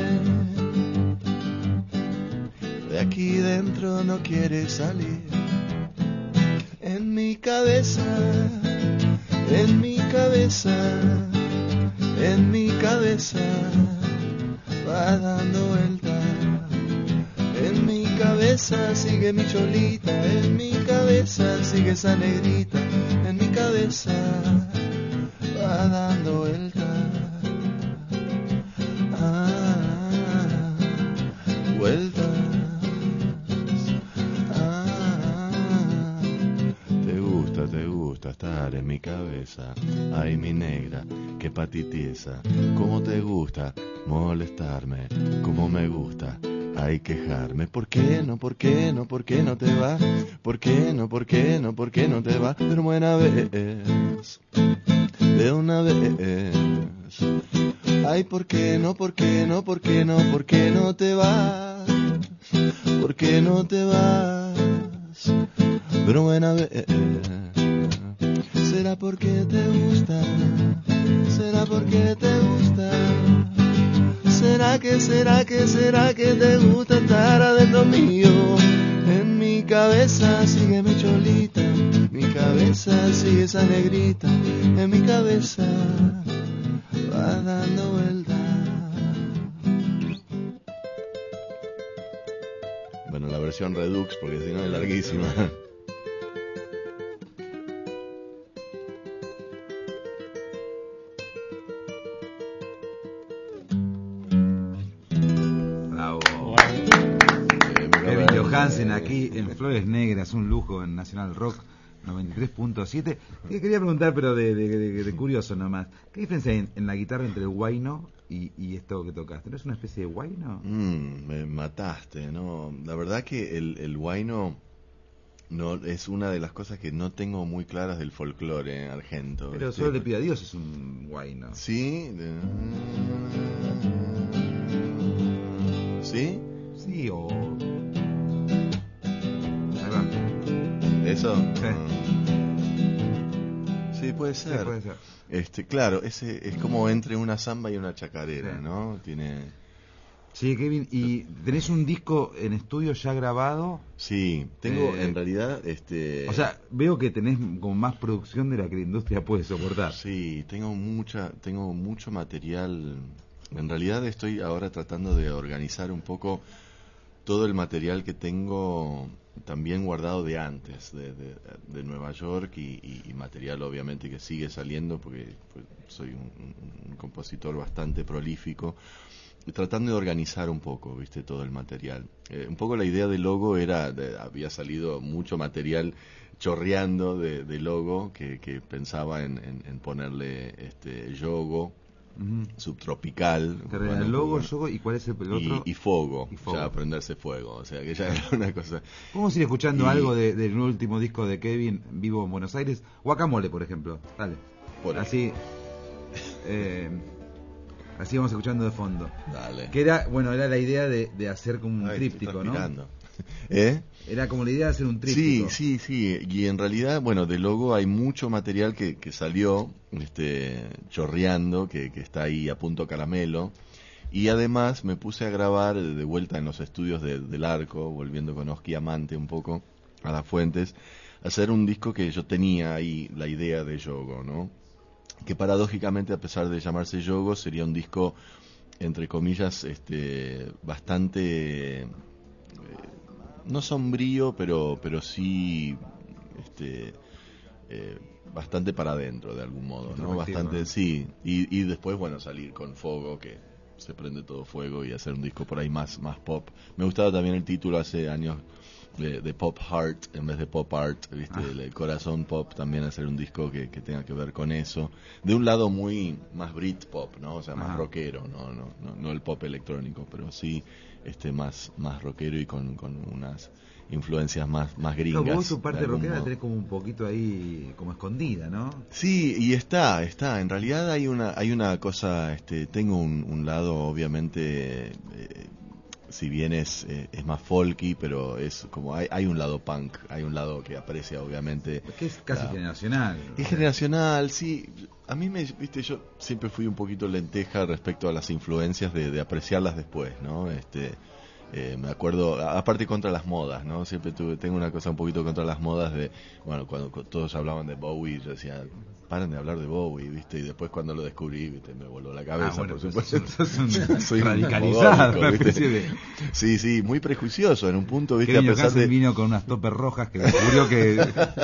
De aquí dentro no quiere salir. En mi cabeza, en mi cabeza, en mi cabeza va dando vuelta. En mi cabeza sigue mi cholita, en mi cabeza sigue esa negrita, en mi cabeza va dando vuelta. Ah, vueltas. Ah, te gusta, te gusta estar en mi cabeza. Ay, mi negra, qué patitiesa. Cómo te gusta molestarme, cómo me gusta. Hay quejarme, ¿por qué no, por qué no, por qué no te vas? ¿Por qué no, por qué no, por qué no te vas? De buena vez, de una vez. Ay, ¿por qué no, por qué no, por qué no, por qué no te vas? ¿Por qué no te vas? Pero buena vez. ¿Será porque te gusta? ¿Será porque te gusta? ¿Será que, será que, será que te gusta estar adentro mío? En mi cabeza sigue mi cholita, mi cabeza sigue esa negrita, en mi cabeza va dando vuelta. Bueno, la versión Redux, porque si no es larguísima. Hansen aquí en Flores Negras, un lujo en Nacional Rock noventa y tres punto siete. Que quería preguntar, pero de, de, de, de curioso nomás, ¿qué diferencia hay en, en la guitarra entre el guayno y, y esto que tocaste? ¿No es una especie de guayno? Mm, me mataste, ¿no? La verdad que el, el guayno no, es una de las cosas que no tengo muy claras del folclore eh, argento. Pero solo le pido a Dios es un guayno. ¿Sí? ¿Sí? Sí, o... ¿Eso? Sí. Sí, puede ser. Sí, puede ser. Este, claro, ese es como entre una samba y una chacarera, sí. ¿No? Tiene... Sí, Kevin, ¿y tenés un disco en estudio ya grabado? Sí, tengo eh, en realidad... este. O sea, veo que tenés como más producción de la que la industria puede soportar. Sí, tengo mucha, tengo mucho material. En realidad estoy ahora tratando de organizar un poco todo el material que tengo también guardado de antes, de, de, de Nueva York y, y, y material obviamente que sigue saliendo porque pues, soy un, un compositor bastante prolífico, tratando de organizar un poco, viste, todo el material. Eh, un poco la idea del logo era, de, había salido mucho material chorreando de, de logo que, que pensaba en, en, en ponerle este yogo, Uh-huh. subtropical. Pero bueno, el logo, bueno. Yogo, ¿y cuál es el, el otro? Y, y Fogo, y Fogo, ya prenderse fuego, o sea que ya era una cosa. Vamos a ir escuchando y... algo de, del último disco de Kevin, Vivo en Buenos Aires. Guacamole, por ejemplo, dale. Por así, eh, así vamos escuchando de fondo. Dale. Que era, bueno, era la idea de, de hacer como un Ay, tríptico, ¿no? ¿Eh? Era como la idea de hacer un tríptico. Sí, sí, sí. Y en realidad, bueno, de logo hay mucho material que, que salió este, chorreando, que, que está ahí a punto caramelo. Y además me puse a grabar de vuelta en los estudios de, del Arco, volviendo con Oski Amante un poco a las fuentes, hacer un disco que yo tenía ahí, la idea de Yogo, ¿no? Que paradójicamente, a pesar de llamarse Yogo, sería un disco, entre comillas, este, bastante... Eh, no sombrío, pero pero sí este eh, bastante para adentro de algún modo, ¿no? Bastante, sí. Y, y después, bueno, salir con Fogo, que se prende todo fuego, y hacer un disco por ahí más más pop. Me gustaba también el título hace años de, de Pop Heart en vez de Pop Art, ¿viste? Ah. El, el corazón pop, también hacer un disco que, que tenga que ver con eso. De un lado muy más Britpop, ¿no? O sea, más ah. rockero, ¿no? No, no, no el pop electrónico, pero sí este más más rockero y con, con unas influencias más más gringas. No, vos su parte rockera la tenés como un poquito ahí como escondida, ¿no? Sí, y está, está. En realidad hay una hay una cosa, este tengo un, un lado obviamente eh, si bien es eh, es más folky, pero es como hay hay un lado punk, hay un lado que aprecia obviamente. Es que es casi la, generacional. Es generacional, sí. A mí me, viste, yo siempre fui un poquito lenteja respecto a las influencias de, de apreciarlas después, ¿no? Este, eh, me acuerdo, aparte contra las modas, ¿no? Siempre tuve, tengo una cosa un poquito contra las modas de, bueno, cuando todos hablaban de Bowie, yo decía, paren de hablar de Bowie, ¿viste? Y después cuando lo descubrí, ¿viste? Me voló la cabeza, ah, bueno, por supuesto. Sos soy radicalizado, ¿viste? De... Sí, sí, muy prejuicioso en un punto, ¿viste? A pesar de... vino con unas topes rojas que descubrió que...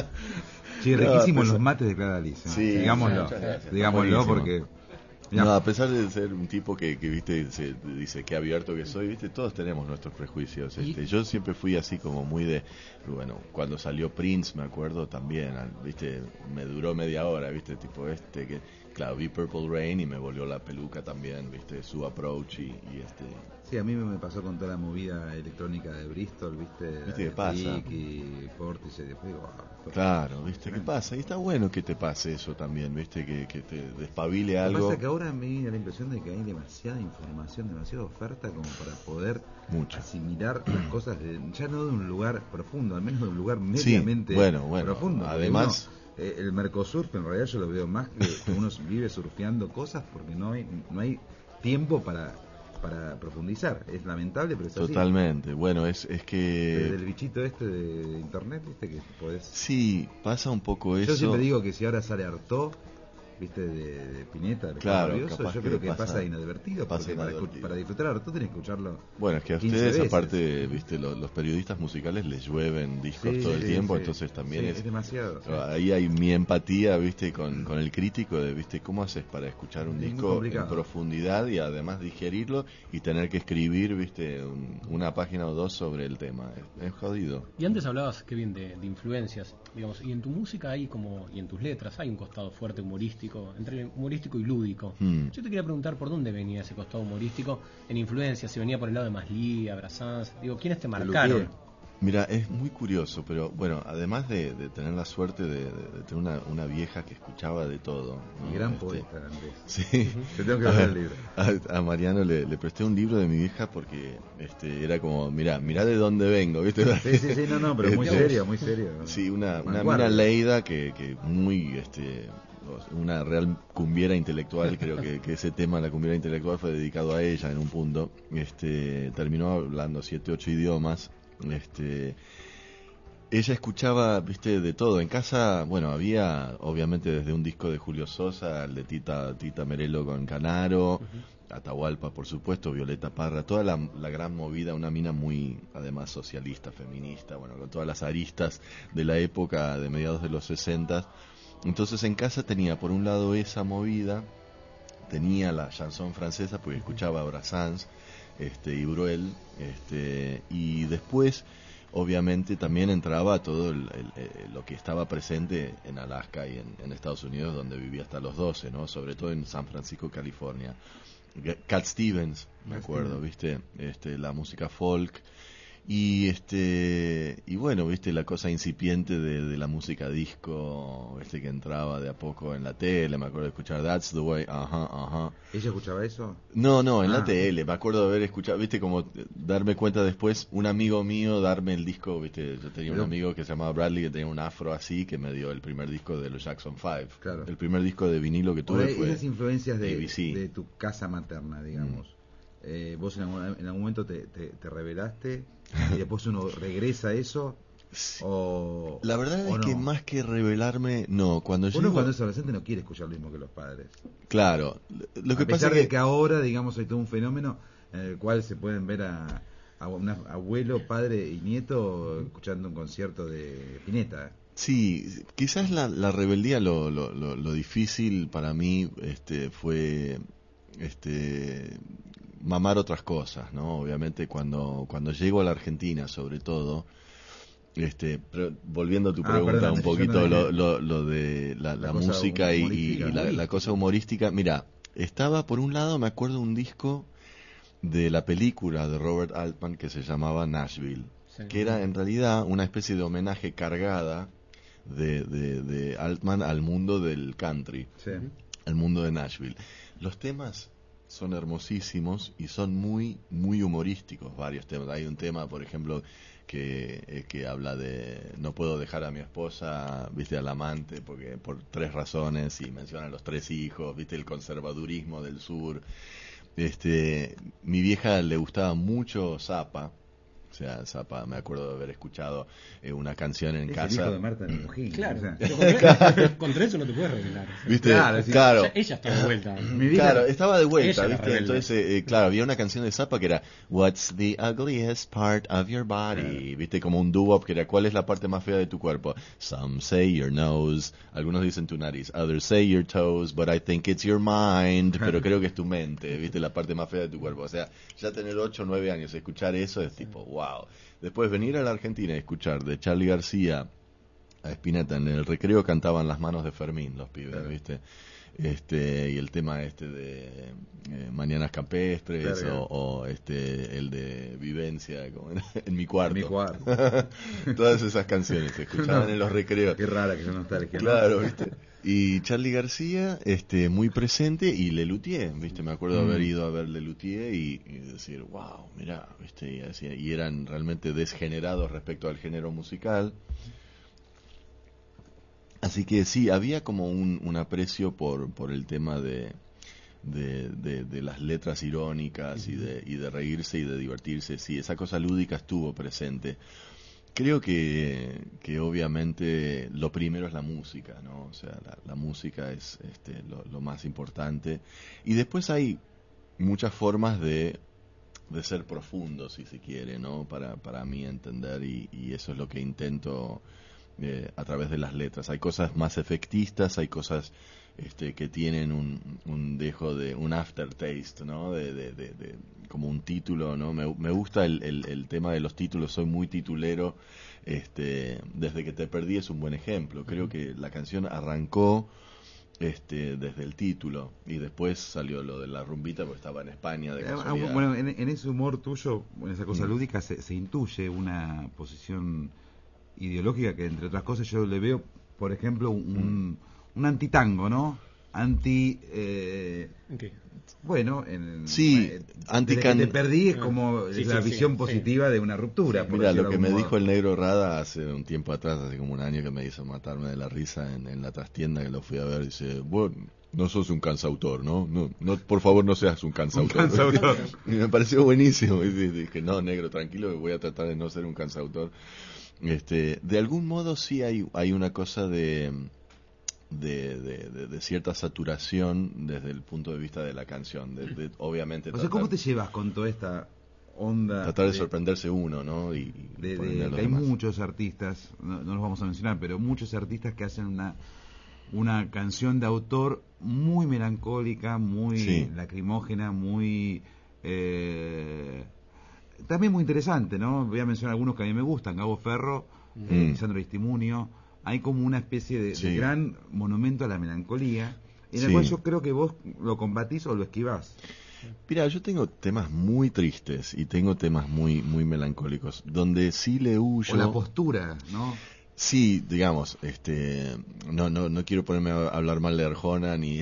Sí, riquísimos no, los mates de Clara Alice, ¿no? Sí, digámoslo, digámoslo porque... No, a pesar de ser un tipo que, que viste, se dice que abierto que soy, viste, todos tenemos nuestros prejuicios. Este, yo siempre fui así como muy de, bueno, cuando salió Prince, me acuerdo también, viste, me duró media hora, viste, tipo este, que, claro, vi Purple Rain y me volvió la peluca también, viste, su approach y, y este... Sí, a mí me pasó con toda la movida electrónica de Bristol, viste, ¿viste qué pasa? Y Portis, y después digo, wow, claro, viste, ¿qué pasa? Y está bueno que te pase eso también, viste, que, que te despabile algo. Lo que pasa es que ahora me viene la impresión de que hay demasiada información, demasiada oferta como para poder Mucho. asimilar las cosas, de, ya no de un lugar profundo, al menos de un lugar mediamente sí, bueno, bueno, profundo. Además... Uno, eh, el Mercosur, en realidad yo lo veo más que, que uno vive surfeando cosas porque no hay, no hay tiempo para... para profundizar, es lamentable, pero es así. Totalmente, bueno, es, es que... Desde el bichito este de internet, viste, que podés... Sí, pasa un poco eso. Yo siempre digo que si ahora sale Artaud, viste, de, de Pineta, de claro, Rabioso, yo creo que pasa, pasa inadvertido, pasa porque inadvertido. Para, para disfrutar Artaud tenés que escucharlo. Bueno, es que a ustedes, aparte, viste, los, los periodistas musicales les llueven discos sí, todo el sí, tiempo, sí. entonces también sí, es... es demasiado. Sí. Ahí hay mi empatía, viste, con, con el crítico de, viste, ¿cómo haces para escuchar un es disco en profundidad y además digerirlo y tener que escribir, viste, un, una página o dos sobre el tema? Es, es jodido. Y antes hablabas, Kevin, de, de influencias, digamos, y en tu música hay como, y en tus letras hay un costado fuerte humorístico, entre humorístico y lúdico. Mm. Yo te quería preguntar por dónde venía ese costado humorístico en influencia, si venía por el lado de Masli, Brassens, digo, ¿quiénes te marcaron? Mira, es muy curioso, pero bueno, además de, de tener la suerte de, de, de tener una, una vieja que escuchaba de todo. Mi ¿no? gran este, poeta, Andrés. Sí. Te tengo que ver el libro. A, a Mariano le, le presté un libro de mi vieja porque este era como, mirá, mirá de dónde vengo, ¿viste? Sí, sí, sí, no, no, pero muy serio, muy serio. Sí, una, una mina leída que, que muy, este... una real cumbiera intelectual, creo que, que ese tema, la cumbiera intelectual, fue dedicado a ella en un punto. Este, terminó hablando siete, ocho idiomas. Este, ella escuchaba, viste, de todo. En casa, bueno, había obviamente desde un disco de Julio Sosa, al de Tita, Tita Merelo con Canaro, uh-huh. Atahualpa, por supuesto, Violeta Parra, toda la, la gran movida, una mina muy, además, socialista, feminista, bueno, con todas las aristas de la época de mediados de los sesentas. Entonces en casa tenía por un lado esa movida, tenía la chanson francesa porque escuchaba a Brassens este, y Breuil, este, y después obviamente también entraba todo el, el, el, lo que estaba presente en Alaska y en, en Estados Unidos, donde vivía hasta los doce, ¿no? Sobre todo en San Francisco, California. Cat Stevens, me acuerdo, ¿viste? Este, la música folk. Y este y bueno, viste, la cosa incipiente de, de la música disco, este que entraba de a poco en la tele, me acuerdo de escuchar That's the Way, ajá, ajá. ¿Ella escuchaba eso? No, no, en ah. la tele, me acuerdo de haber escuchado, viste, como darme cuenta después, un amigo mío darme el disco, viste, yo tenía Pero, un amigo que se llamaba Bradley, que tenía un afro así, que me dio el primer disco de los Jackson Five. Claro. El primer disco de vinilo que tuve Ahora, fue esas influencias de, A B C. de tu casa materna, digamos. Mm. Eh, vos en algún, en algún momento te, te, te rebelaste y después uno regresa a eso. O, la verdad o es no. que más que rebelarme, no, cuando yo uno cuando es adolescente no quiere escuchar lo mismo que los padres. Claro, lo que a pesar pasa de que... que ahora, digamos, hay todo un fenómeno en el cual se pueden ver a, a un abuelo, padre y nieto escuchando un concierto de Spinetta. Sí, quizás la, la rebeldía, lo, lo, lo, lo difícil para mí este, fue este mamar otras cosas, ¿no? Obviamente cuando cuando llego a la Argentina, sobre todo, este, pero volviendo a tu ah, pregunta perdón, un poquito, no lo, lo, lo de la, la, la música y, y la, la cosa humorística, mira, estaba por un lado, me acuerdo un disco de la película de Robert Altman que se llamaba Nashville, sí, que era en realidad una especie de homenaje cargada de, de, de Altman al mundo del country, sí, al mundo de Nashville. Los temas son hermosísimos y son muy muy humorísticos, varios temas. Hay un tema, por ejemplo, que eh, que habla de no puedo dejar a mi esposa, viste, al amante, porque por tres razones, y menciona a los tres hijos, viste, el conservadurismo del sur. Este, mi vieja le gustaba mucho Zappa. O sea, Zappa, me acuerdo de haber escuchado eh, una canción en es casa. El hijo de Marta Minujín. Claro, o sea. contra, contra eso no te puedes revelar. ¿Viste? Claro, sí. Claro. O sea, ella estaba de vuelta. Mi vida, claro, estaba de vuelta, ella ¿viste? Entonces, eh, claro, había una canción de Zappa que era What's the ugliest part of your body? Claro. ¿Viste? Como un doo-wop que era ¿cuál es la parte más fea de tu cuerpo? Some say your nose, algunos dicen tu nariz, others say your toes, but I think it's your mind, pero creo que es tu mente, ¿viste? La parte más fea de tu cuerpo. O sea, ya tener ocho o nueve años, escuchar eso es tipo, wow. Después venir a la Argentina y escuchar de Charly García a Spinetta, en el recreo cantaban Las manos de Fermín, los pibes, claro, ¿viste? Este, y el tema este de eh, Mañanas Campestres, claro, o, o este el de Vivencia, como en, en mi cuarto. En mi cuarto. Todas esas canciones se escuchaban no, en los recreos. Qué rara que yo nostalgia. Claro, ¿viste? Y Charly García, este, muy presente, y Lelutier, ¿viste? Me acuerdo de haber ido a ver Lelutier y, y decir, wow, mirá, ¿viste? Y, así, y eran realmente desgenerados respecto al género musical. Así que sí, había como un, un aprecio por, por el tema de, de, de, de las letras irónicas, uh-huh, y de, y de reírse y de divertirse. Sí, esa cosa lúdica estuvo presente. Creo que, que obviamente lo primero es la música, ¿no? O sea, la, la música es este, lo, lo más importante. Y después hay muchas formas de, de ser profundo, si se quiere, ¿no? Para, para mí entender, y, y eso es lo que intento eh, a través de las letras. Hay cosas más efectistas, hay cosas este, que tienen un, un dejo de un aftertaste, ¿no? De, de, de, de como un título, ¿no? Me, me gusta el, el, el tema de los títulos, soy muy titulero. Este, desde que te perdí es un buen ejemplo. Creo que la canción arrancó este, desde el título y después salió lo de la rumbita porque estaba en España de casualidad. Bueno, en, en ese humor tuyo, en esa cosa mm. lúdica, se, se intuye una posición ideológica que, entre otras cosas, yo le veo, por ejemplo, un, mm. un antitango, ¿no? Anti... Eh, okay. Bueno, en, sí, eh, anti desde que te perdí es como sí, la sí, visión sí, positiva sí. de una ruptura. Sí, mira, lo que me modo. dijo el negro Rada hace un tiempo atrás, hace como un año, que me hizo matarme de la risa en, en la trastienda, que lo fui a ver, dice, bueno, no sos un cansautor, ¿no? no, no por favor no seas un cansautor. Un cansautor. Y me pareció buenísimo, y dije, no, negro, tranquilo, que voy a tratar de no ser un cansautor. Este, de algún modo sí hay, hay una cosa de... De, de, de, de cierta saturación desde el punto de vista de la canción, de, de, obviamente. O sea, tratar, ¿cómo te llevas con toda esta onda? Tratar de, de sorprenderse uno, ¿no? Y, y de, de, de, que hay muchos artistas, no, no los vamos a mencionar, pero muchos artistas que hacen una una canción de autor muy melancólica, muy sí. lacrimógena, muy eh, también muy interesante, ¿no? Voy a mencionar algunos que a mí me gustan, Gabo Ferro, Mm. eh, Lisandro Aristimuño. Hay como una especie de, Sí. de gran monumento a la melancolía, en el Sí. cual yo creo que vos lo combatís o lo esquivás. Mira, yo tengo temas muy tristes y tengo temas muy muy melancólicos, donde sí le huyo. O la postura, ¿no? Sí, digamos, este, no no no quiero ponerme a hablar mal de Arjona ni.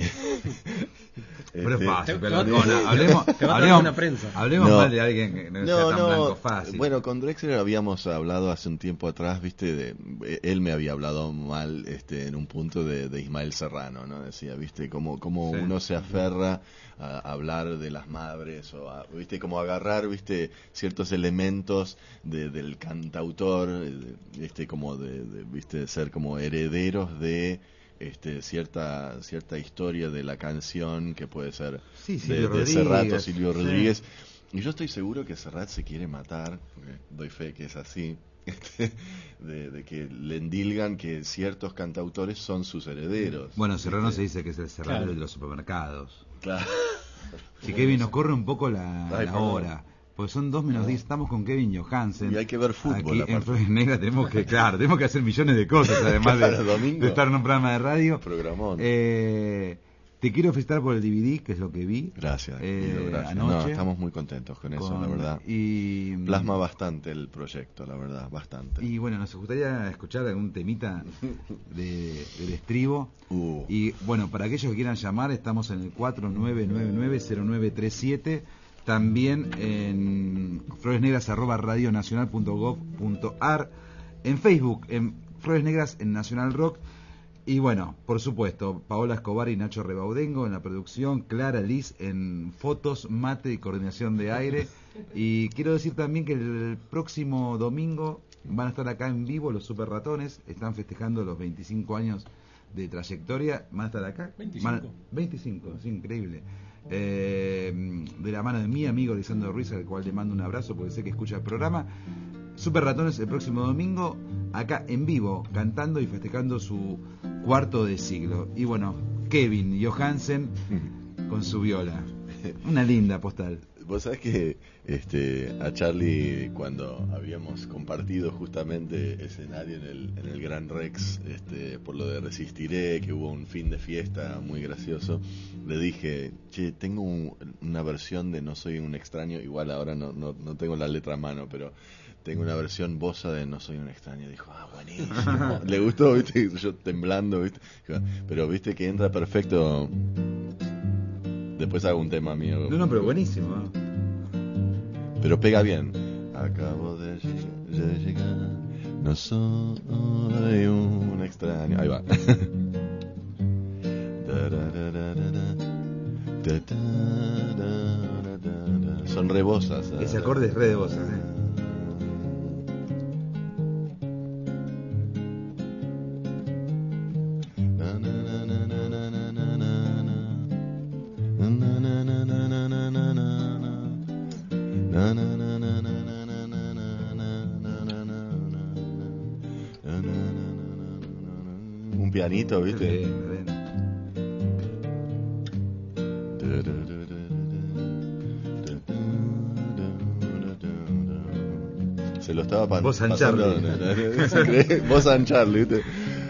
Pero es Este, fácil, te- pero te- Arjona, hablemos, te va a hablemos, dar una prensa. hablemos No. mal de alguien que no, No, sea tan no, blanco fácil. bueno, con Drexler habíamos hablado hace un tiempo atrás, viste, de, él me había hablado mal, este, en un punto de, de Ismael Serrano, ¿no? Decía, viste, cómo, cómo Sí. uno se aferra a hablar de las madres, o a, viste, como agarrar, viste, ciertos elementos de, del cantautor, de- este, como de, de, viste, ser como herederos de este cierta cierta historia de la canción que puede ser Sí, de, Silvio de Rodríguez, Serrat o Silvio sí. Rodríguez. Y yo estoy seguro que Serrat se quiere matar, porque doy fe que es así, este, de, de que le endilgan que ciertos cantautores son sus herederos. Bueno, Serrano Este, se dice que es el Serrano Claro. de los supermercados. Claro. Si Kevin, nos corre un poco la, Ay, la perdón. hora. Pues son dos menos diez, estamos con Kevin Johansen. Y hay que ver fútbol, Aquí en aparte. Flores Negras tenemos que, claro, tenemos que hacer millones de cosas, además Claro, de, domingo. de estar en un programa de radio. Programón. Eh, te quiero felicitar por el D V D, que es lo que vi. Gracias, eh, Guido, gracias. anoche. No, estamos muy contentos con eso, Con- la verdad. Y, Plasma bastante el proyecto, la verdad, bastante. y bueno, nos gustaría escuchar algún temita de, del estribo. Uh. Y bueno, para aquellos que quieran llamar, estamos en el cuatro nueve nueve nueve cero nueve tres siete. También en floresnegras arroba radionacional punto gov punto ar, en Facebook, en Flores Negras en Nacional Rock. Y bueno, por supuesto, Paola Escobar y Nacho Rebaudengo en la producción, Clara Liz en fotos, mate y coordinación de aire. Y quiero decir también que el próximo domingo van a estar acá en vivo los Super Ratones, están festejando los veinticinco años de trayectoria, van a estar acá. veinticinco. Van a- veinticinco, es increíble. Eh, de la mano de mi amigo Lisandro Ruiz, al cual le mando un abrazo porque sé que escucha el programa. Super Ratones el próximo domingo, acá en vivo, cantando y festejando su cuarto de siglo. Y bueno, Kevin Johansen con su viola. Una linda postal. Vos sabés que este, a Charlie, cuando habíamos compartido justamente escenario en el, en el Gran Rex, este, por lo de Resistiré, que hubo un fin de fiesta muy gracioso, le dije, che, tengo un- una versión de No Soy un Extraño, igual ahora no, no, no tengo la letra a mano, pero tengo una versión bosa de No Soy un Extraño. Dijo, ah, buenísimo. Le gustó, viste, yo temblando, viste. Pero viste que entra perfecto. Después hago un tema mío. No, no, pero buenísimo. ¿no? Pero pega bien. Acabo de lleg- de llegar, no soy un extraño. Ahí va. Son rebosas. Ese acorde es re de vosas, ¿eh? Un pianito, ¿viste? Qué bien, bien. Se lo estaba pa- Vos San pasando. Charlie. Vos San Charlie, ¿viste?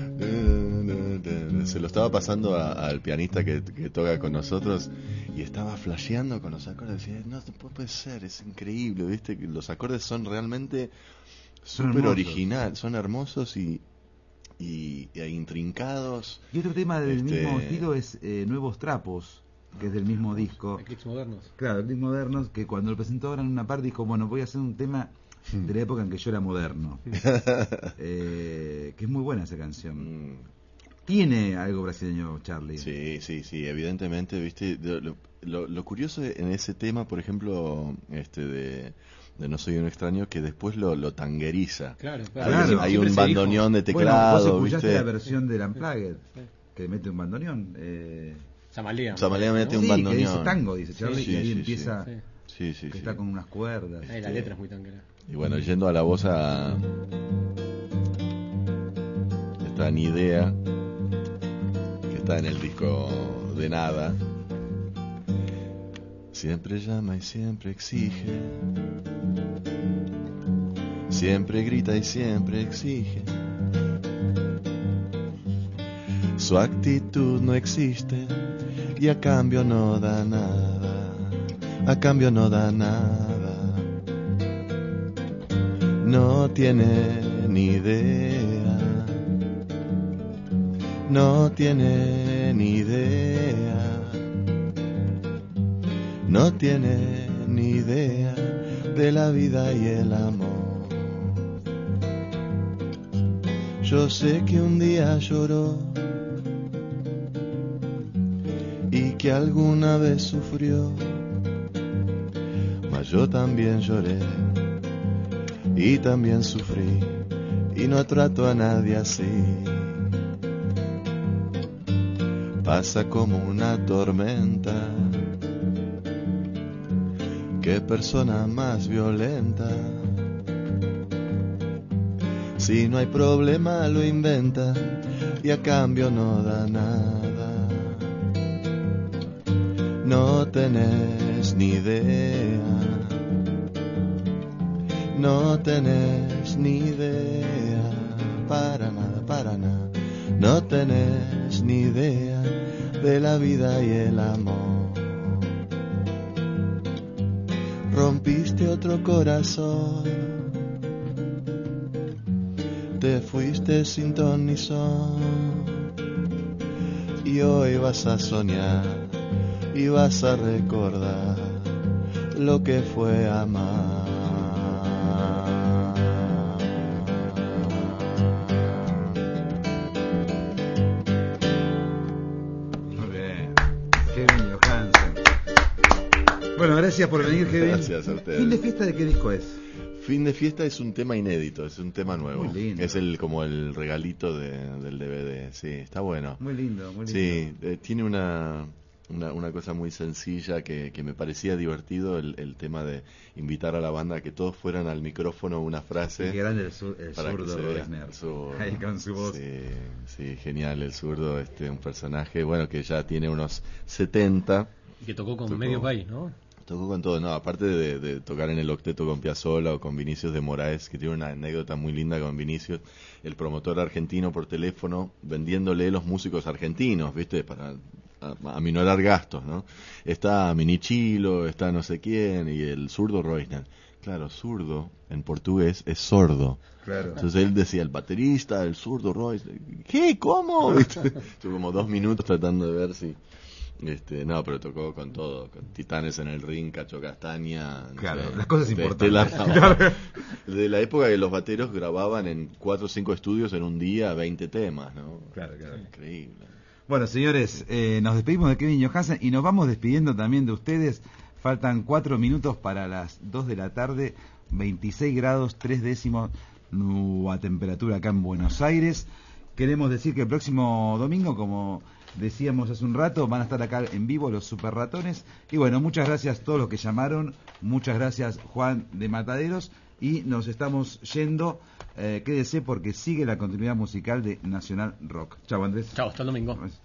Se lo estaba pasando a- al pianista que, que toca con nosotros y estaba flasheando con los acordes. Decía, no, no puede ser, es increíble, ¿viste? Que los acordes son realmente Son súper hermosos. original, son hermosos y, y, e intrincados. Y otro tema del Este- mismo estilo es eh, Nuevos Trapos, que es del mismo disco. Eclipse Modernos. Claro, Eclipse Modernos, que cuando lo presentó ahora en una parte dijo, bueno, voy a hacer un tema de la época en que yo era moderno. eh, que es muy buena esa canción. Mm. Tiene algo brasileño, Charlie. Sí, sí, sí, evidentemente, viste, lo, lo, lo curioso en ese tema, por ejemplo, este de, de No Soy un Extraño, que después lo, lo tangueriza. Claro, Hay, claro. hay Siempre un se bandoneón de Bueno, teclado, vos escuchaste viste. la versión del Unplugged, Sí. que mete un bandoneón. Eh, Samalea. Samalea mete ¿no? un sí, bandoneón. que dice tango, dice Charlie, Sí, y ahí sí, empieza, sí. Sí, sí, que sí. está con unas cuerdas. Eh, la letra es muy tanquera. Y bueno, yendo a la voz a esta ni idea que está en el disco de Nada. Siempre llama y siempre exige siempre grita y siempre exige. Su actitud no existe y a cambio no da nada, a cambio no da nada. No tiene ni idea, no tiene ni idea, no tiene ni idea de la vida y el amor. Yo sé que un día lloró y que alguna vez sufrió, mas yo también lloré y también sufrí y no trato a nadie así. Pasa como una tormenta, qué persona más violenta. Si no hay problema lo inventa y a cambio no da nada. No tenés ni idea, no tenés ni idea, para nada, para nada. No tenés ni idea de la vida y el amor. Rompiste otro corazón, te fuiste sin ton ni son, y hoy vas a soñar y vas a recordar lo que fue amar. Muy bien, Kevin Johansen. Bueno, gracias por venir, Kevin. Gracias a ustedes. ¿Fin de fiesta de qué disco es? Fin de fiesta es un tema inédito, es un tema nuevo. Muy lindo. Es el como el regalito de, del D V D, sí, está bueno. Muy lindo, muy lindo. Sí, eh, tiene una, una una cosa muy sencilla que, que me parecía divertido, el, el tema de invitar a la banda a que todos fueran al micrófono una frase. Qué grande el, sur, el para zurdo que se vea Reisner. su- Ahí con su voz. Sí, sí, genial el zurdo, este, un personaje, bueno, que ya tiene unos setenta. Y que tocó con Tocó. medio país, ¿no? Tocó con todo, no, aparte de, de tocar en el octeto con Piazzolla o con Vinicius de Moraes, que tiene una anécdota muy linda con Vinicius, el promotor argentino por teléfono vendiéndole los músicos argentinos, ¿viste? Para a, a minorar gastos, ¿no? Está Minichilo, está no sé quién, y el zurdo Reisner. Claro, zurdo en portugués es sordo. Claro. Entonces él decía, el baterista, el zurdo Reisner. ¿Qué? ¿Cómo? ¿Viste? Estuve como dos minutos tratando de ver si... Este, no, pero tocó con todo, con Titanes en el Ring, Cacho Castaña, no Claro, sé, las cosas de importantes. Estela Raval. Claro. De la época que los bateros grababan en cuatro o cinco estudios en un día veinte temas, ¿no? Claro, claro. Increíble. Bueno, señores, eh, nos despedimos de Kevin Johansen y nos vamos despidiendo también de ustedes. Faltan cuatro minutos para las dos de la tarde, veintiséis grados, tres décimos, nueva temperatura acá en Buenos Aires. Queremos decir que el próximo domingo, como decíamos hace un rato, van a estar acá en vivo los Super Ratones. Y bueno, muchas gracias a todos los que llamaron, muchas gracias Juan de Mataderos, y nos estamos yendo. Eh, quédese porque sigue la continuidad musical de Nacional Rock. Chao, Andrés. Chao, hasta el domingo.